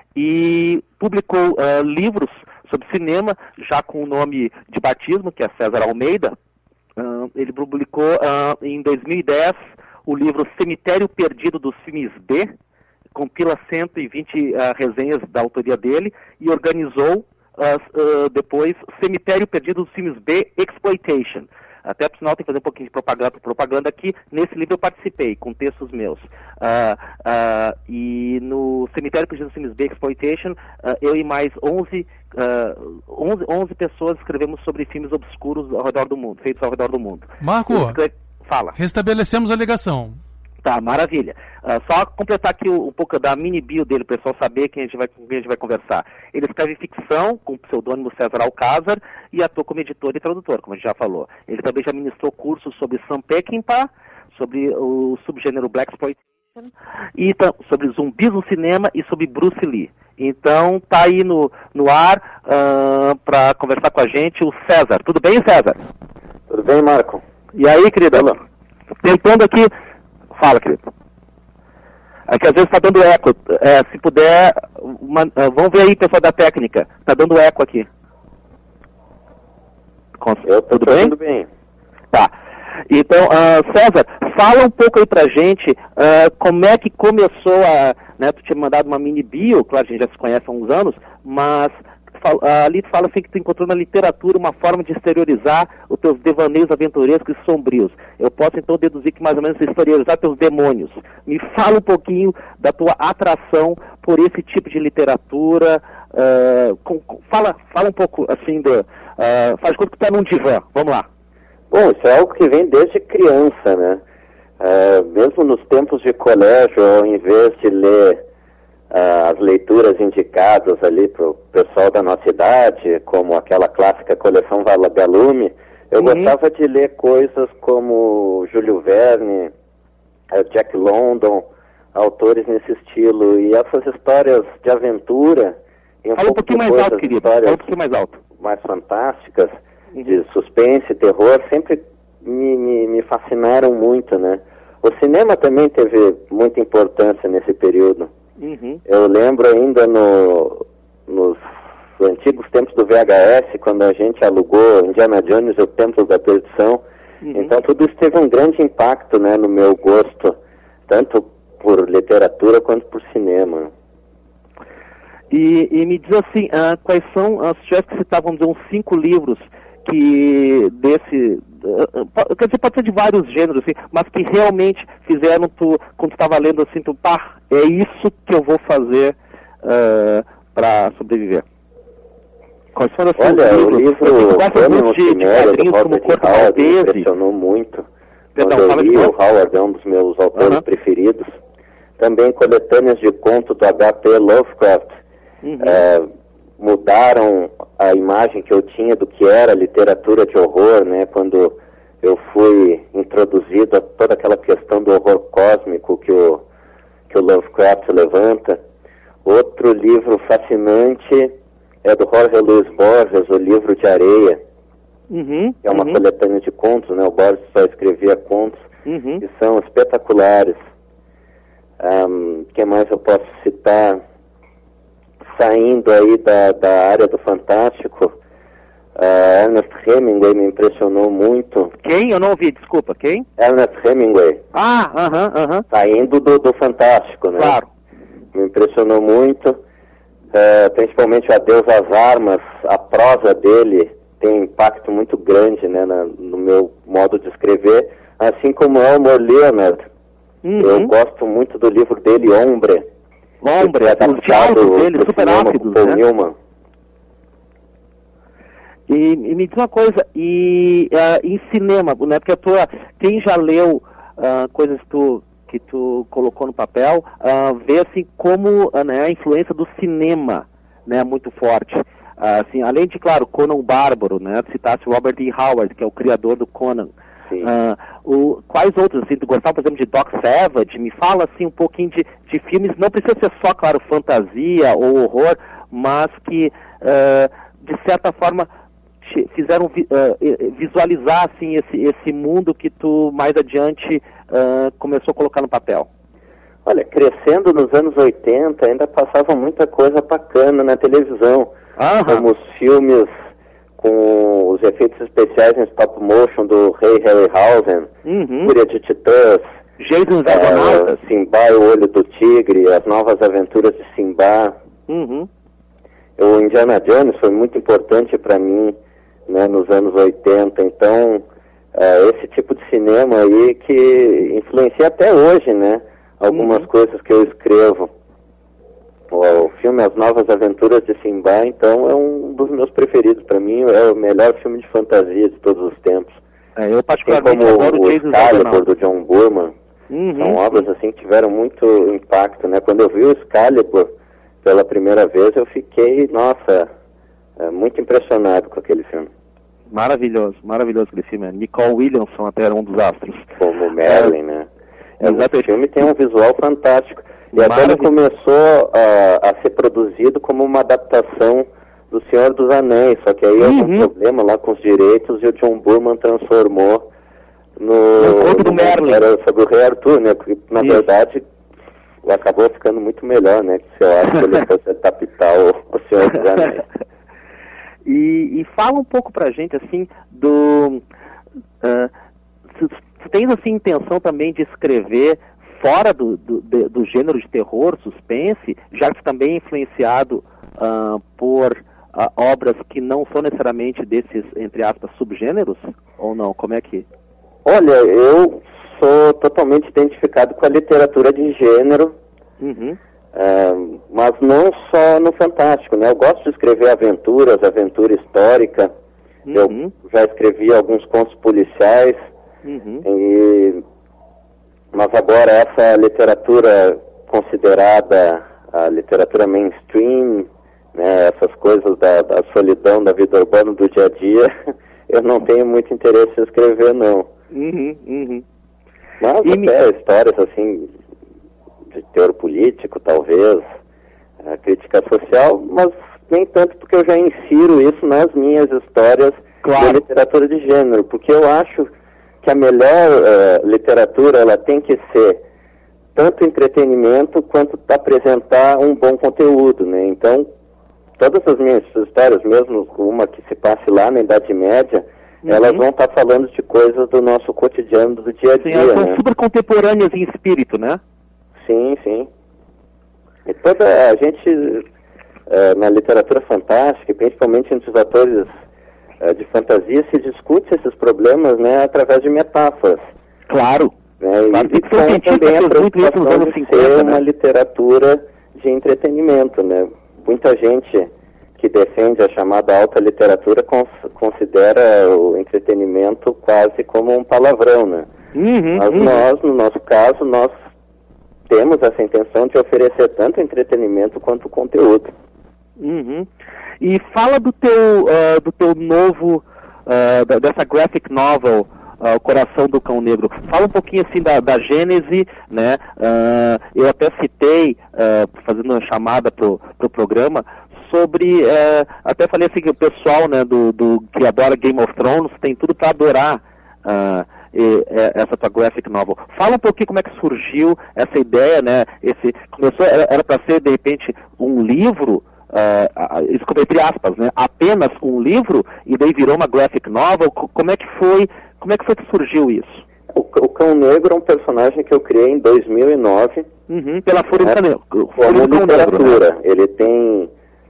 e publicou uh, livros sobre cinema, já com o nome de batismo, que é César Almeida. Uh, ele publicou uh, em dois mil e dez o livro Cemitério Perdido dos Filmes B, compila cento e vinte uh, resenhas da autoria dele e organizou uh, uh, depois Cemitério Perdido dos Filmes B Exploitation. Até por sinal tem que fazer um pouquinho de propaganda, propaganda aqui. Nesse livro eu participei com textos meus. Uh, uh, e no Cemitério Perdido dos Filmes B Exploitation, uh, eu e mais onze, uh, onze, onze pessoas escrevemos sobre filmes obscuros ao redor do mundo, feitos ao redor do mundo. Marco, fala. Restabelecemos a ligação. Tá, maravilha. Uh, só completar aqui um, um pouco da mini bio dele, para o pessoal saber quem a gente vai, com quem a gente vai conversar. Ele escreve ficção com o pseudônimo César Alcázar e atua como editor e tradutor, como a gente já falou. Ele também já ministrou cursos sobre Sam Peckinpah, sobre o subgênero Blaxploitation, e sobre zumbis no cinema e sobre Bruce Lee. Então, tá aí no, no ar uh, para conversar com a gente o César. Tudo bem, César? Tudo bem, Marco? E aí, querida? Tentando aqui... Fala, querido. É que às vezes está dando eco. É, se puder, uma, uh, vamos ver aí, pessoal da técnica. Está dando eco aqui. Cons Eu tô Tudo bem? Tudo bem. Tá. Então, uh, César, fala um pouco aí pra gente uh, como é que começou a... Né, tu tinha mandado uma mini bio, claro, a gente já se conhece há uns anos, mas... ali tu fala assim que tu encontrou na literatura uma forma de exteriorizar os teus devaneios aventurescos e sombrios. Eu posso então deduzir que mais ou menos exteriorizar teus demônios. Me fala um pouquinho da tua atração por esse tipo de literatura uh, com, com, fala, fala um pouco assim, do, uh, faz conta que tu tá num divã, vamos lá. Bom, isso é algo que vem desde criança, né? Uh, mesmo nos tempos de colégio, ao invés de ler uh, as leituras indicadas ali para o pessoal da nossa idade, como aquela clássica coleção Vagalume, eu uhum. gostava de ler coisas como Júlio Verne, uh, Jack London, autores nesse estilo, e essas histórias de aventura... Um Fala um pouquinho mais alto, querido, fala um pouquinho mais alto. Mais fantásticas, uhum. de suspense, terror, sempre me, me, me fascinaram muito, né? O cinema também teve muita importância nesse período. Uhum. Eu lembro ainda no, nos antigos tempos do V H S, quando a gente alugou Indiana Jones e o Templo da Perdição. Uhum. Então tudo isso teve um grande impacto, né, no meu gosto, tanto por literatura quanto por cinema. E, e me diz assim, uh, quais são, uh, se tivesse que citar, vamos dizer, uns cinco livros que desse, uh, quer dizer, pode ser de vários gêneros, assim, mas que realmente fizeram tu, quando tu estava lendo assim, tu, pá, é isso que eu vou fazer uh, para sobreviver. Quais foram os Olha, livros? o livro muito de, de quadrinhos como Corpo Maltese. Impressionou muito. Perdão, Quando eu li, o Howard é um dos meus autores uhum. preferidos. Também coletâneas de conto do H P Lovecraft. Uhum. É, mudaram a imagem que eu tinha do que era literatura de horror, né? Quando eu fui introduzido a toda aquela questão do horror cósmico que o, que o Lovecraft levanta. Outro livro fascinante é do Jorge Luis Borges, O Livro de Areia. Uhum, é uma uhum. coletânea de contos, né? O Borges só escrevia contos uhum. que são espetaculares. O um, que mais eu posso citar? Saindo aí da, da área do fantástico, uh, Ernest Hemingway me impressionou muito. Quem? Eu não ouvi, desculpa, quem? Ernest Hemingway. Ah, aham, uh aham. -huh, uh -huh. Saindo do, do fantástico, né? Claro. Me impressionou muito, uh, principalmente o Adeus às Armas, a prosa dele tem um impacto muito grande, né, na, no meu modo de escrever, assim como Elmore Leonard. Uhum. Eu gosto muito do livro dele, Hombre. Hombre, é os diálogos dele, super rápidos, né? Newman. E, e me diz uma coisa, e uh, em cinema, né, porque a tua, quem já leu uh, coisas que tu, que tu colocou no papel, uh, vê assim como uh, né, a influência do cinema, né, muito forte. Uh, assim, além de, claro, Conan o Bárbaro, né, citasse Robert E. Howard, que é o criador do Conan. Uh, o, quais outros, assim, tu gostava, por exemplo, de Doc Savage? Me fala, assim, um pouquinho de, de filmes, não precisa ser só, claro, fantasia ou horror, mas que, uh, de certa forma, te fizeram vi, uh, visualizar, assim, esse, esse mundo que tu, mais adiante, uh, começou a colocar no papel. Olha, crescendo nos anos oitenta, ainda passava muita coisa bacana na televisão, Aham. como os filmes com os efeitos especiais em stop motion do Ray Harryhausen, uhum. Fúria de Titãs, Jason Argonautas, é, Simba e o Olho do Tigre, As Novas Aventuras de Simba. Uhum. O Indiana Jones foi muito importante para mim, né, nos anos oitenta, então é, esse tipo de cinema aí que influencia até hoje, né, algumas uhum. coisas que eu escrevo. O filme As Novas Aventuras de Simba, então, é um dos meus preferidos. Para mim, é o melhor filme de fantasia de todos os tempos. É, eu particularmente como adoro o Jason Excalibur, do John Boorman. Uhum. São obras, assim, que tiveram muito impacto, né? Quando eu vi o Excalibur pela primeira vez, eu fiquei, nossa, é, muito impressionado com aquele filme. Maravilhoso, maravilhoso aquele filme. Nicole Williamson até era um dos astros. Como Merlin, é, né? É, o filme tem um visual fantástico. E até ele começou a, a ser produzido como uma adaptação do Senhor dos Anéis, só que aí houve uhum. um problema lá com os direitos e o John Boorman transformou no... O conto do Merlin. Era sobre o Rei Arthur, né? Porque, na Isso. verdade, acabou ficando muito melhor, né? Que se eu acho que ele fosse adaptar o, o Senhor dos Anéis. e, e fala um pouco pra gente, assim, do... Uh, se, se tens, assim, intenção também de escrever fora do, do, do, do gênero de terror, suspense, já que também é influenciado uh, por uh, obras que não são necessariamente desses, entre aspas, subgêneros? Ou não? Como é que... Olha, eu sou totalmente identificado com a literatura de gênero. Uhum. Uh, mas não só no fantástico, né? Eu gosto de escrever aventuras, aventura histórica. Uhum. Eu já escrevi alguns contos policiais. Uhum. E... Mas agora essa literatura considerada a literatura mainstream, né? Essas coisas da, da solidão, da vida urbana, do dia a dia, eu não tenho muito interesse em escrever, não. Uhum, uhum. Mas e até me... histórias assim... de teor político, talvez, a crítica social, mas nem tanto porque eu já insiro isso nas minhas histórias claro. de literatura de gênero, porque eu acho que a melhor uh, literatura, ela tem que ser tanto entretenimento quanto apresentar um bom conteúdo, né? Então, todas as minhas histórias, mesmo uma que se passe lá na Idade Média, uhum. elas vão estar falando de coisas do nosso cotidiano, do dia a dia. Sim, elas são né? super contemporâneas em espírito, né? Sim, sim. E toda a gente, uh, na literatura fantástica, principalmente entre os autores uh, de fantasia, se discute esses problemas, né, através de metáforas. Claro. Né, claro e com também a preocupação de cinquenta, ser né? uma literatura de entretenimento, né. Muita gente que defende a chamada alta literatura cons considera o entretenimento quase como um palavrão, né. Uhum, Mas uhum. nós, no nosso caso, nós temos essa intenção de oferecer tanto entretenimento quanto conteúdo. Uhum. E fala do teu, uh, do teu novo, uh, da, dessa graphic novel, uh, O Coração do Cão Negro. Fala um pouquinho assim da, da gênese, né? Uh, eu até citei, uh, fazendo uma chamada pro, pro programa, sobre, uh, até falei assim que o pessoal, né, do, do, que adora Game of Thrones tem tudo para adorar uh, E, é, essa tua graphic novel. Fala um pouquinho como é que surgiu essa ideia, né? Esse, começou, era para ser, de repente, um livro, uh, isso entre aspas, né? Apenas um livro, e daí virou uma graphic novel. Como é que foi, como é que foi que surgiu isso? O, o Cão Negro é um personagem que eu criei em dois mil e nove. Uhum, pela Fúria né? do Cão Negro. Como literatura. Negro, né? Ele tem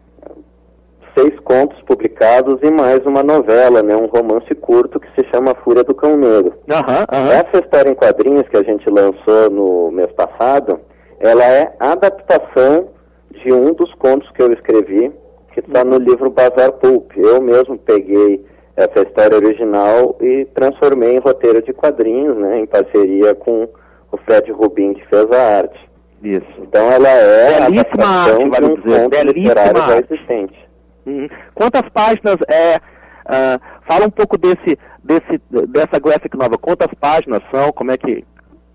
seis contos publicados e mais uma novela, né, um romance curto que se chama Fúria do Cão Negro. Uhum, uhum. Essa história em quadrinhos que a gente lançou no mês passado, ela é adaptação de um dos contos que eu escrevi, que está no livro Bazar Pulp. Eu mesmo peguei essa história original e transformei em roteiro de quadrinhos, né, em parceria com o Fred Rubin, que fez a arte. Isso. Então ela é a belíssima adaptação arte, de um conto literário já existente. Uhum. Quantas páginas é... Uh, fala um pouco desse, desse, dessa graphic novel. Quantas páginas são? Como é que...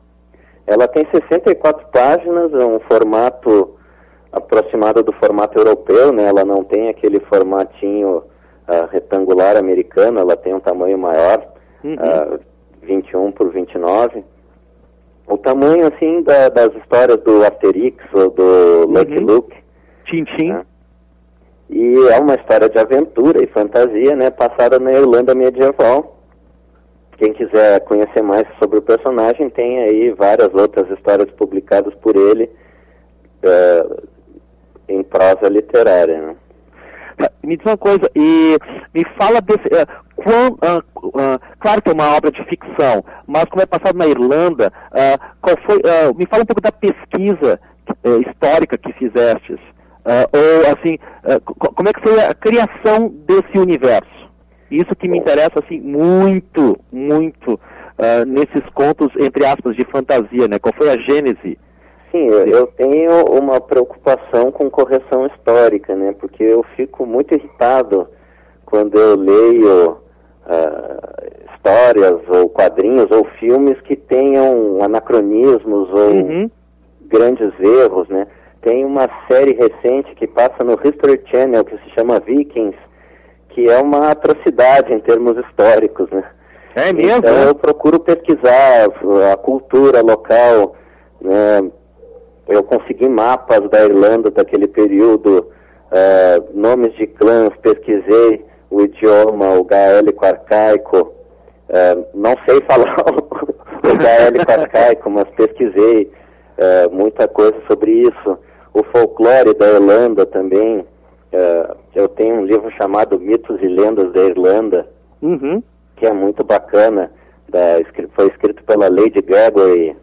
Ela tem sessenta e quatro páginas, é um formato aproximado do formato europeu, né? Ela não tem aquele formatinho uh, retangular americano, ela tem um tamanho maior, uhum. uh, vinte e um por vinte e nove. O tamanho, assim, da, das histórias do Asterix ou do uhum. Lucky Luke. Tintin. Né? E é uma história de aventura e fantasia, né, passada na Irlanda medieval. Quem quiser conhecer mais sobre o personagem, tem aí várias outras histórias publicadas por ele uh, em prosa literária, né. Me diz uma coisa, e me fala desse... Uh, qual, uh, uh, claro que é uma obra de ficção, mas como é passado na Irlanda, uh, qual foi, uh, me fala um pouco da pesquisa uh, histórica que fizestes. Uh, ou assim, uh, como é que foi a criação desse universo? Isso que me interessa assim muito, muito uh, nesses contos, entre aspas, de fantasia, né? Qual foi a gênese? Sim, eu, eu tenho uma preocupação com correção histórica, né? Porque eu fico muito irritado quando eu leio uh, histórias ou quadrinhos ou filmes que tenham anacronismos ou uhum. grandes erros, né? Tem uma série recente que passa no History Channel que se chama Vikings, que é uma atrocidade em termos históricos, né? É mesmo? Então eu procuro pesquisar a cultura local, né? Eu consegui mapas da Irlanda daquele período, uh, nomes de clãs, pesquisei o idioma, o gaélico arcaico, uh, não sei falar o gaélico arcaico, mas pesquisei uh, muita coisa sobre isso. O folclore da Irlanda também, uh, eu tenho um livro chamado Mitos e Lendas da Irlanda, uhum. que é muito bacana, da, foi escrito pela Lady Gregory,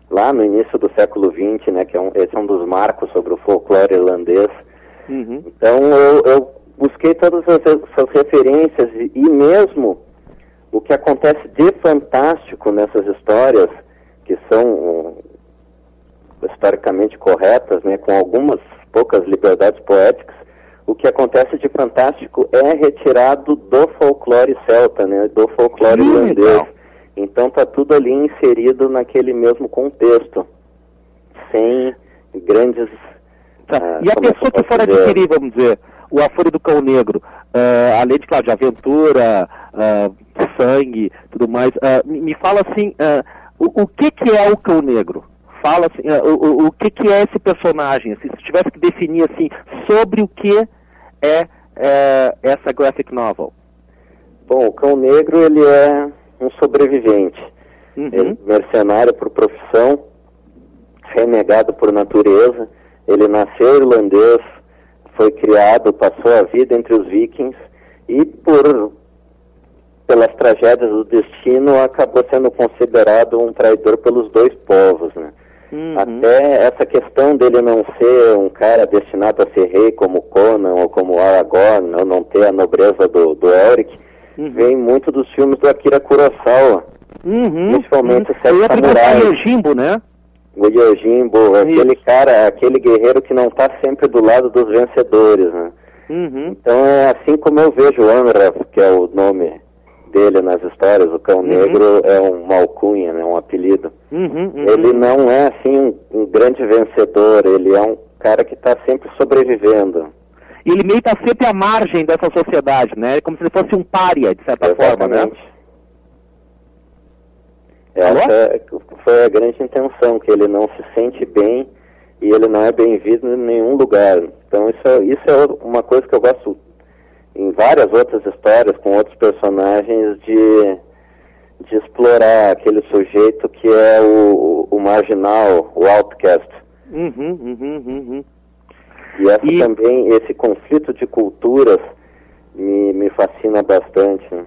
lá no início do século vinte, né, que é um, esse é um dos marcos sobre o folclore irlandês. Uhum. Então eu, eu busquei todas essas referências e, e mesmo o que acontece de fantástico nessas histórias, que são um, historicamente corretas, né, com algumas poucas liberdades poéticas, o que acontece de fantástico é retirado do folclore celta, né, do folclore Sim, irlandês. legal. Então está tudo ali inserido naquele mesmo contexto, sem grandes... Tá. ah, E a como é pessoa que eu que for posso dizer? adquirir, vamos dizer, o A Folha do Cão Negro, ah, além de, claro, de aventura, ah, sangue, tudo mais, ah, me, me fala assim, ah, o, o que que é o Cão Negro? Fala assim, ah, o, o, o que que é esse personagem? Assim, se tivesse que definir assim, sobre o que é, é essa graphic novel. Bom, o Cão Negro, ele é um sobrevivente, Uhum. ele é mercenário por profissão, renegado por natureza. Ele nasceu irlandês, foi criado, passou a vida entre os vikings e por pelas tragédias do destino acabou sendo considerado um traidor pelos dois povos, né? Uhum. Até essa questão dele não ser um cara destinado a ser rei como Conan ou como Aragorn, ou não ter a nobreza do, do Elric, Uhum. vem muito dos filmes do Akira Kurosawa, Uhum. principalmente uhum. os Sete Eu ia perguntar Samurais. Yojimbo, né? O Yojimbo, aquele cara, aquele guerreiro que não está sempre do lado dos vencedores, né? Uhum. Então é assim como eu vejo o Anraf, que é o nome dele nas histórias, o Cão Uhum. Negro é uma alcunha, né, um apelido. Uhum. Uhum. Ele não é assim um, um grande vencedor, ele é um cara que está sempre sobrevivendo. E ele meio está sempre à margem dessa sociedade, né? Como se ele fosse um pária, de certa forma, né? Exatamente. Essa é- foi a grande intenção, que ele não se sente bem e ele não é bem-vindo em nenhum lugar. Então isso é, isso é uma coisa que eu gosto em várias outras histórias com outros personagens de, de explorar aquele sujeito que é o, o, o marginal, o outcast. Uhum, uhum, uhum. E, essa E- também, esse conflito de culturas me, me fascina bastante, né?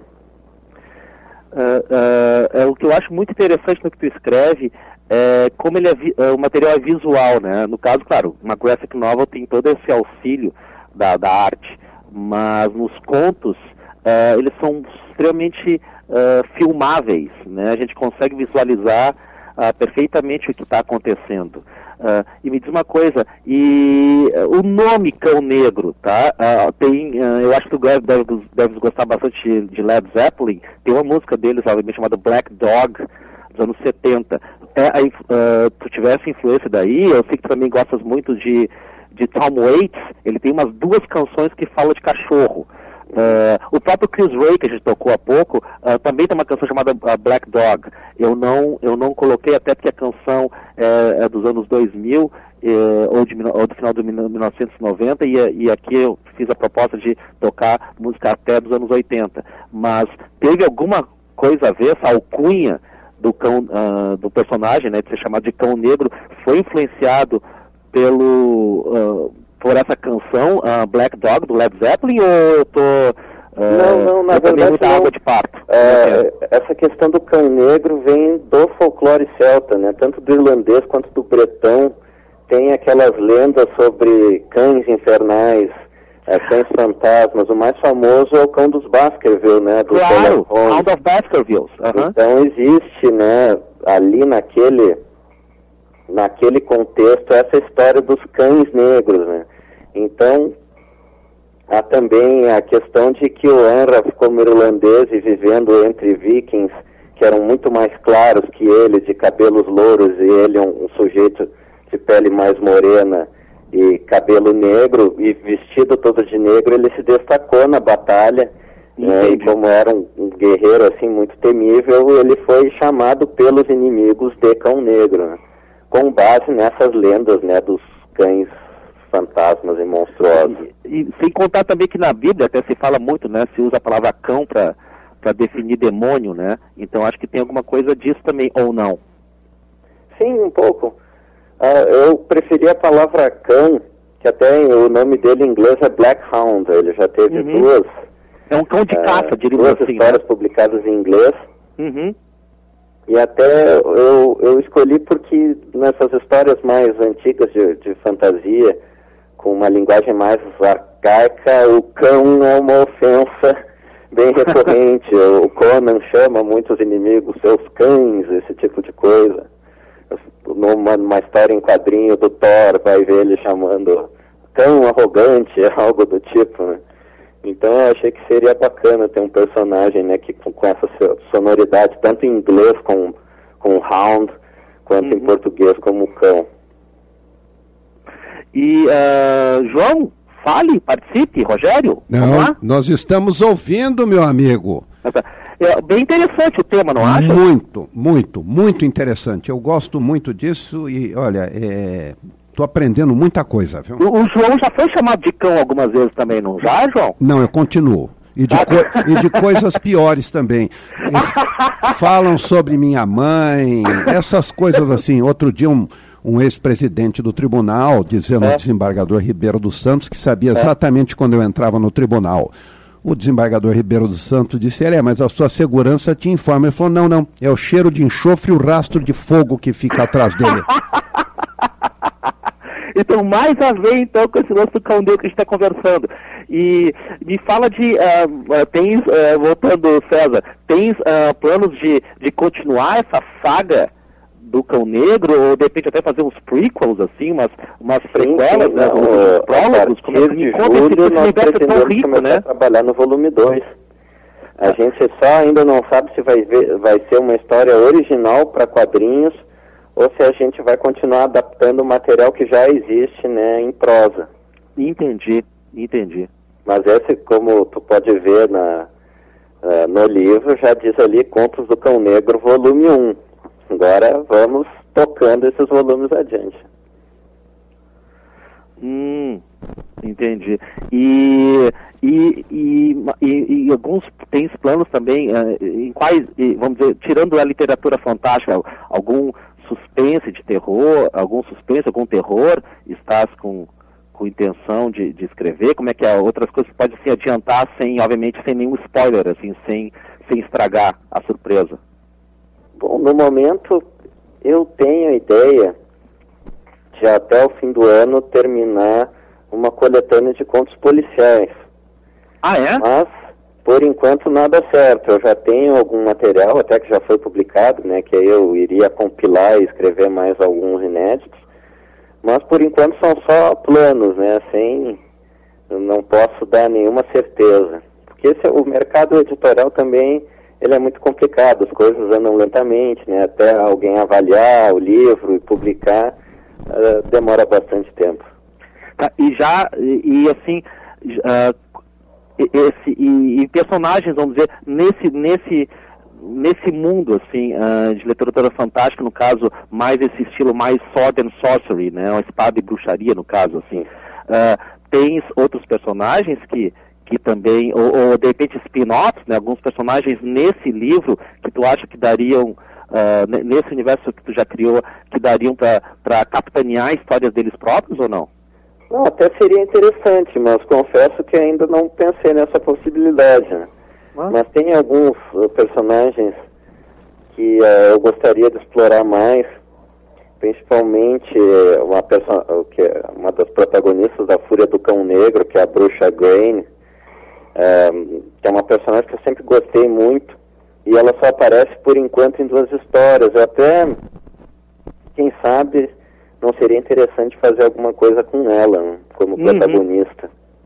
Ah, ah, é, o que eu acho muito interessante no que tu escreve é como ele é vi- é, o material é visual, né? No caso, claro, uma graphic novel tem todo esse auxílio da, da arte, mas nos contos ah, eles são extremamente ah, filmáveis, né? A gente consegue visualizar ah, perfeitamente o que está acontecendo. Ah, e me diz uma coisa, e ah, o nome Cão Negro, tá? Ah, tem, ah, eu acho que tu deve, deve, deve gostar bastante de, de Led Zeppelin. Tem uma música deles, obviamente, chamada Black Dog, dos anos setenta. É, aí, ah, tu tivesse influência daí, eu sei que tu também gostas muito de, de Tom Waits, ele tem umas duas canções que falam de cachorro. Uh, o próprio Chris Ray, que a gente tocou há pouco, uh, também tem uma canção chamada uh, Black Dog. Eu não, eu não coloquei, até porque a canção é, é dos anos dois mil, eh, ou, de, ou do final de mil novecentos e noventa, e, e aqui eu fiz a proposta de tocar música até dos anos oitenta. Mas teve alguma coisa a ver, essa alcunha do, cão, uh, do personagem, né, de ser chamado de Cão Negro, foi influenciado pelo... Uh, por essa canção, uh, Black Dog, do Led Zeppelin, ou eu tô... Uh, Não, não, na eu tomei verdade muita não. água de parto? É, essa questão do Cão Negro vem do folclore celta, né? Tanto do irlandês quanto do bretão. Tem aquelas lendas sobre cães infernais, é, cães fantasmas. O mais famoso é o Cão dos Baskerville, né? Do Claro, Sherlock Holmes. Hound of Baskervilles. Aham. Então existe, né, ali naquele, naquele contexto, essa história dos cães negros, né? Então, há também a questão de que o Anraf, como irlandês e vivendo entre vikings, que eram muito mais claros que ele, de cabelos louros, e ele um, um sujeito de pele mais morena e cabelo negro, e vestido todo de negro, ele se destacou na batalha, né, e como era um, um guerreiro assim muito temível, ele foi chamado pelos inimigos de Cão Negro, né, com base nessas lendas, né, dos cães fantasmas e monstruosos. E, e sem contar também que na Bíblia até se fala muito, né? Se usa a palavra cão para para definir demônio, né? Então acho que tem alguma coisa disso também, ou não? Sim, um pouco. Uh, eu preferi a palavra cão, que até o nome dele em inglês é Black Hound. Ele já teve Uhum. duas... É um cão de uh, caça, diríamos duas assim, histórias né? publicadas em inglês. Uhum. E até eu, eu escolhi porque nessas histórias mais antigas de, de fantasia, com uma linguagem mais arcaica, o cão é uma ofensa bem recorrente. O Conan chama muitos inimigos seus cães, esse tipo de coisa. Numa, numa história em quadrinho do Thor, vai ver ele chamando cão arrogante, algo do tipo, né? Então eu achei que seria bacana ter um personagem, né, que com, com essa sonoridade, tanto em inglês com, com Hound, quanto uhum. em português como cão. E, uh, João, fale, participe, Rogério, Não, vamos lá? Nós estamos ouvindo, meu amigo. É bem interessante o tema, não acha? Muito, muito, muito interessante. Eu gosto muito disso e, olha, é... Estou aprendendo muita coisa, viu? O, o João já foi chamado de cão algumas vezes também, não já, João? Não, eu continuo. E de, co e de coisas piores também. E falam sobre minha mãe, essas coisas assim. Outro dia um, um ex-presidente do tribunal, dizendo ao é. desembargador Ribeiro dos Santos, que sabia exatamente é. quando eu entrava no tribunal. O desembargador Ribeiro dos Santos disse, é, mas a sua segurança te informa. Ele falou, não, não, é o cheiro de enxofre e o rastro de fogo que fica atrás dele. Então, mais a ver, então, com esse lance do cão negro que a gente está conversando. E me fala de, uh, tens, uh, voltando, César, tens uh, planos de, de continuar essa saga do cão negro, ou de repente até fazer uns prequels, assim, umas, umas prequelas, sim, né, não, uns prólogos, como é que me conta esse universo tão rico, né? A trabalhar no volume dois. A gente só ainda não sabe se vai, ver, vai ser uma história original para quadrinhos, ou se a gente vai continuar adaptando o material que já existe, né, em prosa. Entendi, entendi. Mas esse, como tu pode ver na, uh, no livro, já diz ali Contos do Cão Negro, volume um. Agora vamos tocando esses volumes adiante. Hum, entendi. E, e, e, e, e alguns tens planos também, uh, em quais, vamos dizer, tirando a literatura fantástica, algum suspense de terror, algum suspense, algum terror, estás com, com intenção de, de escrever? Como é que é? Outras coisas que pode se adiantar sem, obviamente, sem nenhum spoiler, assim, sem, sem estragar a surpresa? Bom, no momento eu tenho a ideia de até o fim do ano terminar uma coletânea de contos policiais. Ah, é? Mas, por enquanto, nada certo. Eu já tenho algum material, até que já foi publicado, né, que aí eu iria compilar e escrever mais alguns inéditos. Mas, por enquanto, são só planos, né, sem... Eu não posso dar nenhuma certeza. Porque esse, o mercado editorial também, ele é muito complicado. As coisas andam lentamente, né, até alguém avaliar o livro e publicar, uh, demora bastante tempo. Tá, e já, e, e assim... Uh... Esse, e, e personagens, vamos dizer, nesse, nesse, nesse mundo, assim, uh, de literatura fantástica, no caso, mais esse estilo mais sword and sorcery, né, uma espada e bruxaria, no caso, assim, uh, tens outros personagens que, que também, ou, ou de repente spin-offs, né, alguns personagens nesse livro que tu acha que dariam, uh, nesse universo que tu já criou, que dariam para capitanear histórias deles próprios ou não? Não, até seria interessante, mas confesso que ainda não pensei nessa possibilidade, né? Ah. Mas tem alguns uh, personagens que uh, eu gostaria de explorar mais, principalmente uh, uma, uh, que é uma das protagonistas da Fúria do Cão Negro, que é a Bruxa Grain, uh, que é uma personagem que eu sempre gostei muito, e ela só aparece por enquanto em duas histórias. Eu até, quem sabe... não seria interessante fazer alguma coisa com ela, né, como uhum. protagonista.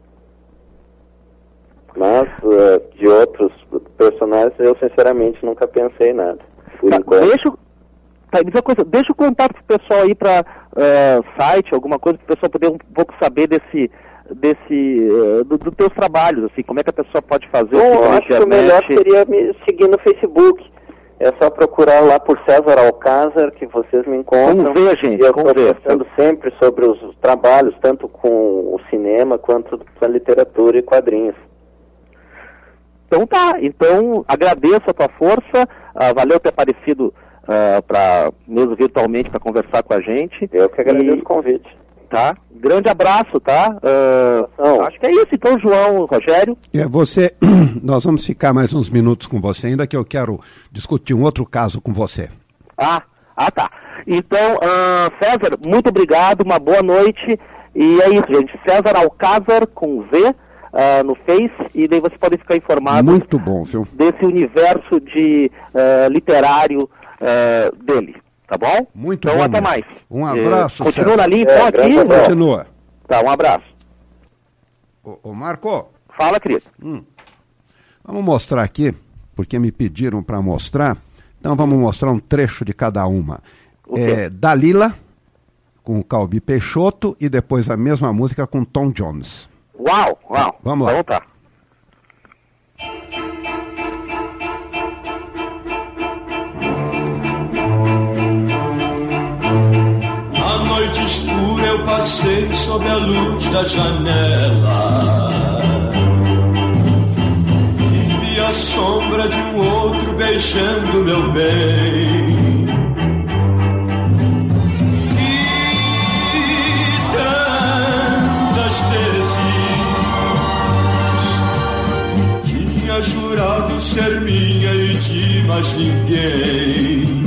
Mas, uh, de outros personagens, eu sinceramente nunca pensei nada, por tá, enquanto. Deixa, tá, diz uma coisa, deixa o contato pro pessoal aí para uh, site, alguma coisa, para o pessoal poder um pouco saber desse, desse uh, do, dos teus trabalhos, assim, como é que a pessoa pode fazer. Bom, eu acho que o melhor seria me seguir no Facebook. É só procurar lá por César Alcázar, que vocês me encontram. Vamos ver, gente. E eu estou postando sempre sobre os trabalhos, tanto com o cinema quanto com a literatura e quadrinhos. Então tá. Então, agradeço a tua força. Uh, valeu ter aparecido uh, pra, mesmo virtualmente para conversar com a gente. Eu que agradeço e, o convite. Tá? Grande abraço, tá? Uh, acho que é isso, então, João, Rogério. É, você, nós vamos ficar mais uns minutos com você ainda, que eu quero discutir um outro caso com você. Ah, ah tá. Então, uh, César, muito obrigado, uma boa noite. E é isso, gente. César Alcázar, com Z, uh, no Face, e daí você pode ficar informado muito bom, viu? Desse universo de uh, literário uh, dele. Tá bom? Muito então, bom. Então, até mais. Um abraço, eh, Continua César. na linha, então, é, aqui? Continua. Tá, um abraço. Ô, ô Marco. Fala, querido. Hum. Vamos mostrar aqui, porque me pediram para mostrar. Então, vamos mostrar um trecho de cada uma. É, Dalila, com o Calbi Peixoto, e depois a mesma música com Tom Jones. Uau, uau. Vamos lá. Então, tá. A noite escura eu passei sob a luz da janela e vi a sombra de um outro beijando meu bem. E tantas vezes tinha jurado ser minha e de mais ninguém.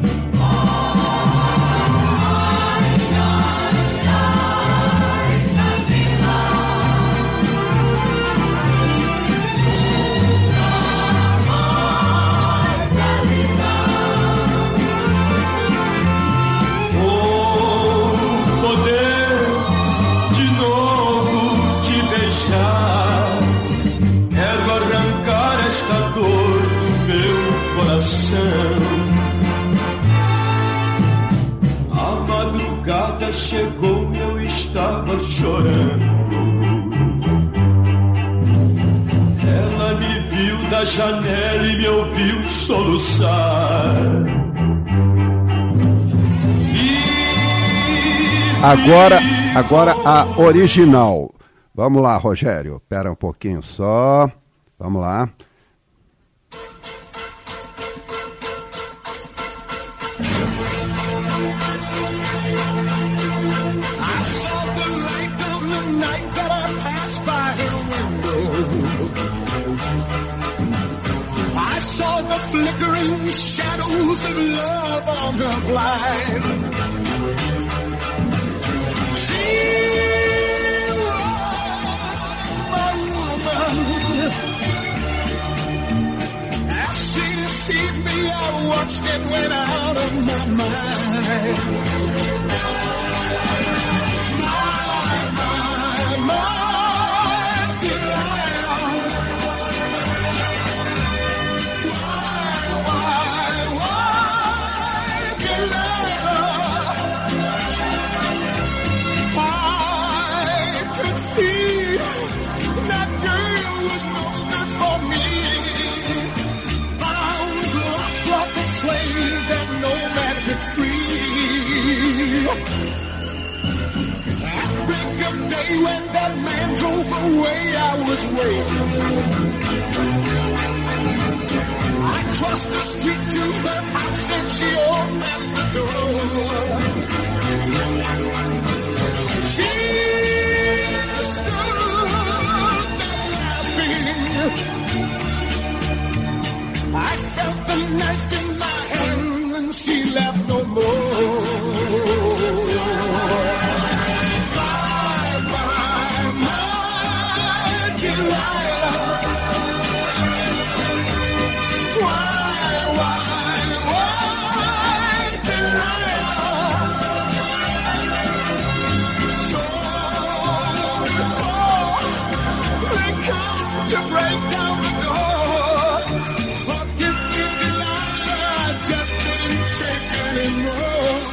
A madrugada chegou e eu estava chorando. Ela me viu da janela e me ouviu soluçar. E Agora, agora a original. Vamos lá, Rogério. Espera um pouquinho só. Vamos lá. Flickering shadows of love on her blind. She was my woman. As she deceived me, I watched it went out of my mind. My, my, my Delilah. Slave that no man could free. At break of day when that man drove away, I was waiting. I crossed the street to her house and she opened the door. She stood there laughing. I felt the knife in my hand and she laughed no more. My, my, my Delilah. Why, why, why Delilah? So before they come to break down the door, forgive me, Delilah, I just can't take anymore.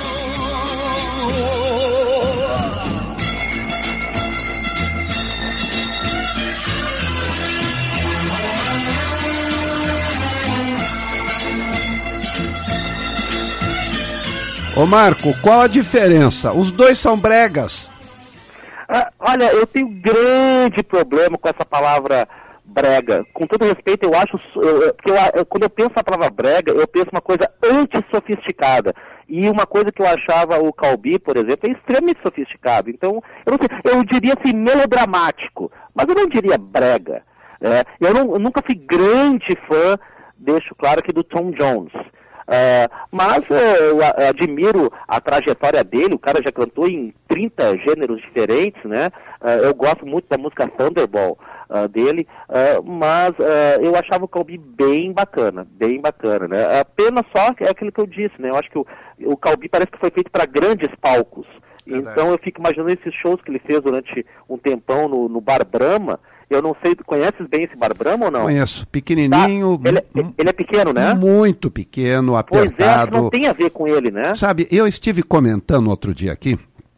Ô Marco, qual a diferença? Os dois são bregas. Ah, olha, eu tenho grande problema com essa palavra brega. Com todo respeito, eu acho... Eu, eu, eu, quando eu penso na palavra brega, eu penso uma coisa antissofisticada. E uma coisa que eu achava o Calbi, por exemplo, é extremamente sofisticado. Então, eu, não sei, eu diria assim, melodramático, mas eu não diria brega. É, eu, não, eu nunca fui grande fã, deixo claro aqui, do Tom Jones. Uh, mas uh, eu admiro a trajetória dele, o cara já cantou em trinta gêneros diferentes, né? Uh, eu gosto muito da música Thunderball uh, dele, uh, mas uh, eu achava o Calbi bem bacana, bem bacana, né? A pena só é aquilo que eu disse, né? Eu acho que o, o Calbi parece que foi feito para grandes palcos. Verdade. Então eu fico imaginando esses shows que ele fez durante um tempão no, no Bar Brahma. Eu não sei, conheces bem esse Bar Brahma ou não? Conheço, pequenininho. Tá. Ele, é, ele é pequeno, né? Muito pequeno, apertado. Pois é, acho que não tem a ver com ele, né? Sabe, eu estive comentando outro dia aqui,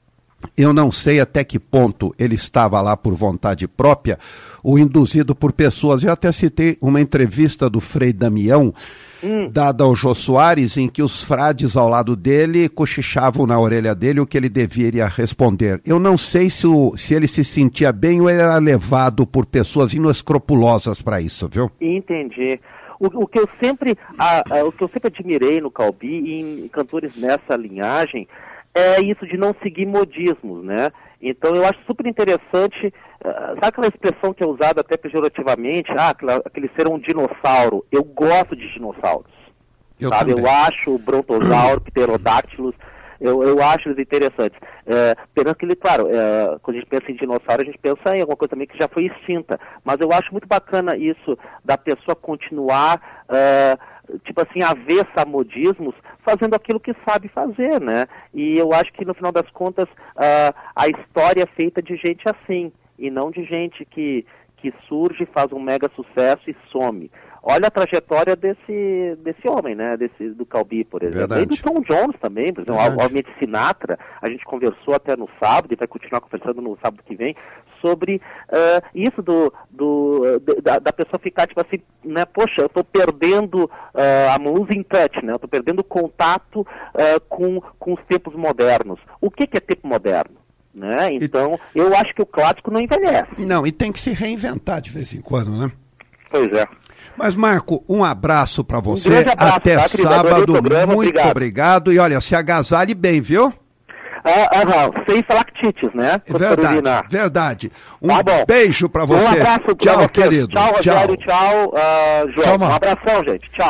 eu não sei até que ponto ele estava lá por vontade própria ou induzido por pessoas. Eu até citei uma entrevista do Frei Damião, Hum. dada ao Jô Soares, em que os frades ao lado dele cochichavam na orelha dele o que ele deveria responder. Eu não sei se, o, se ele se sentia bem ou ele era levado por pessoas inescrupulosas para isso, viu? Entendi. O, o, que eu sempre, a, a, o que eu sempre admirei no Calbi e em cantores nessa linhagem é isso de não seguir modismos, né? Então eu acho super interessante, uh, sabe aquela expressão que é usada até pejorativamente, ah, aquela, aquele ser um dinossauro. Eu gosto de dinossauros, eu sabe? Também. Eu acho o Brontosauro, Pterodactylus, eu, eu acho eles interessantes. É, pena que ele, claro, é, quando a gente pensa em dinossauro, a gente pensa em alguma coisa também que já foi extinta, mas eu acho muito bacana isso da pessoa continuar, uh, tipo assim, avessa a modismos, fazendo aquilo que sabe fazer, né? E eu acho que, no final das contas, uh, a história é feita de gente assim, e não de gente que, que surge, faz um mega sucesso e some. Olha a trajetória desse, desse homem, né? Desse, do Calbi, por exemplo. Verdade. E do Tom Jones também, por exemplo, o Almir Sinatra. A gente conversou até no sábado, e vai continuar conversando no sábado que vem, sobre uh, isso do, do, da, da pessoa ficar, tipo assim, né? Poxa, eu estou perdendo, uh, I'm losing touch, né? Eu estou perdendo o contato uh, com, com os tempos modernos. O que, que é tempo moderno? Né? Então, e... eu acho que o clássico não envelhece. Não, e tem que se reinventar de vez em quando, né? Pois é. Mas, Marco, um abraço para você. Um grande abraço, até tá, sábado. Programa, muito obrigado. obrigado. E olha, se agasalhe bem, viu? Ah, ah, sem salactites, né? É verdade, verdade. Um tá bom. Beijo para você. Um abraço tchau, pra você. querido. Tchau, Rogério. Tchau, tchau uh, João. Tchau, um abração, gente. Tchau.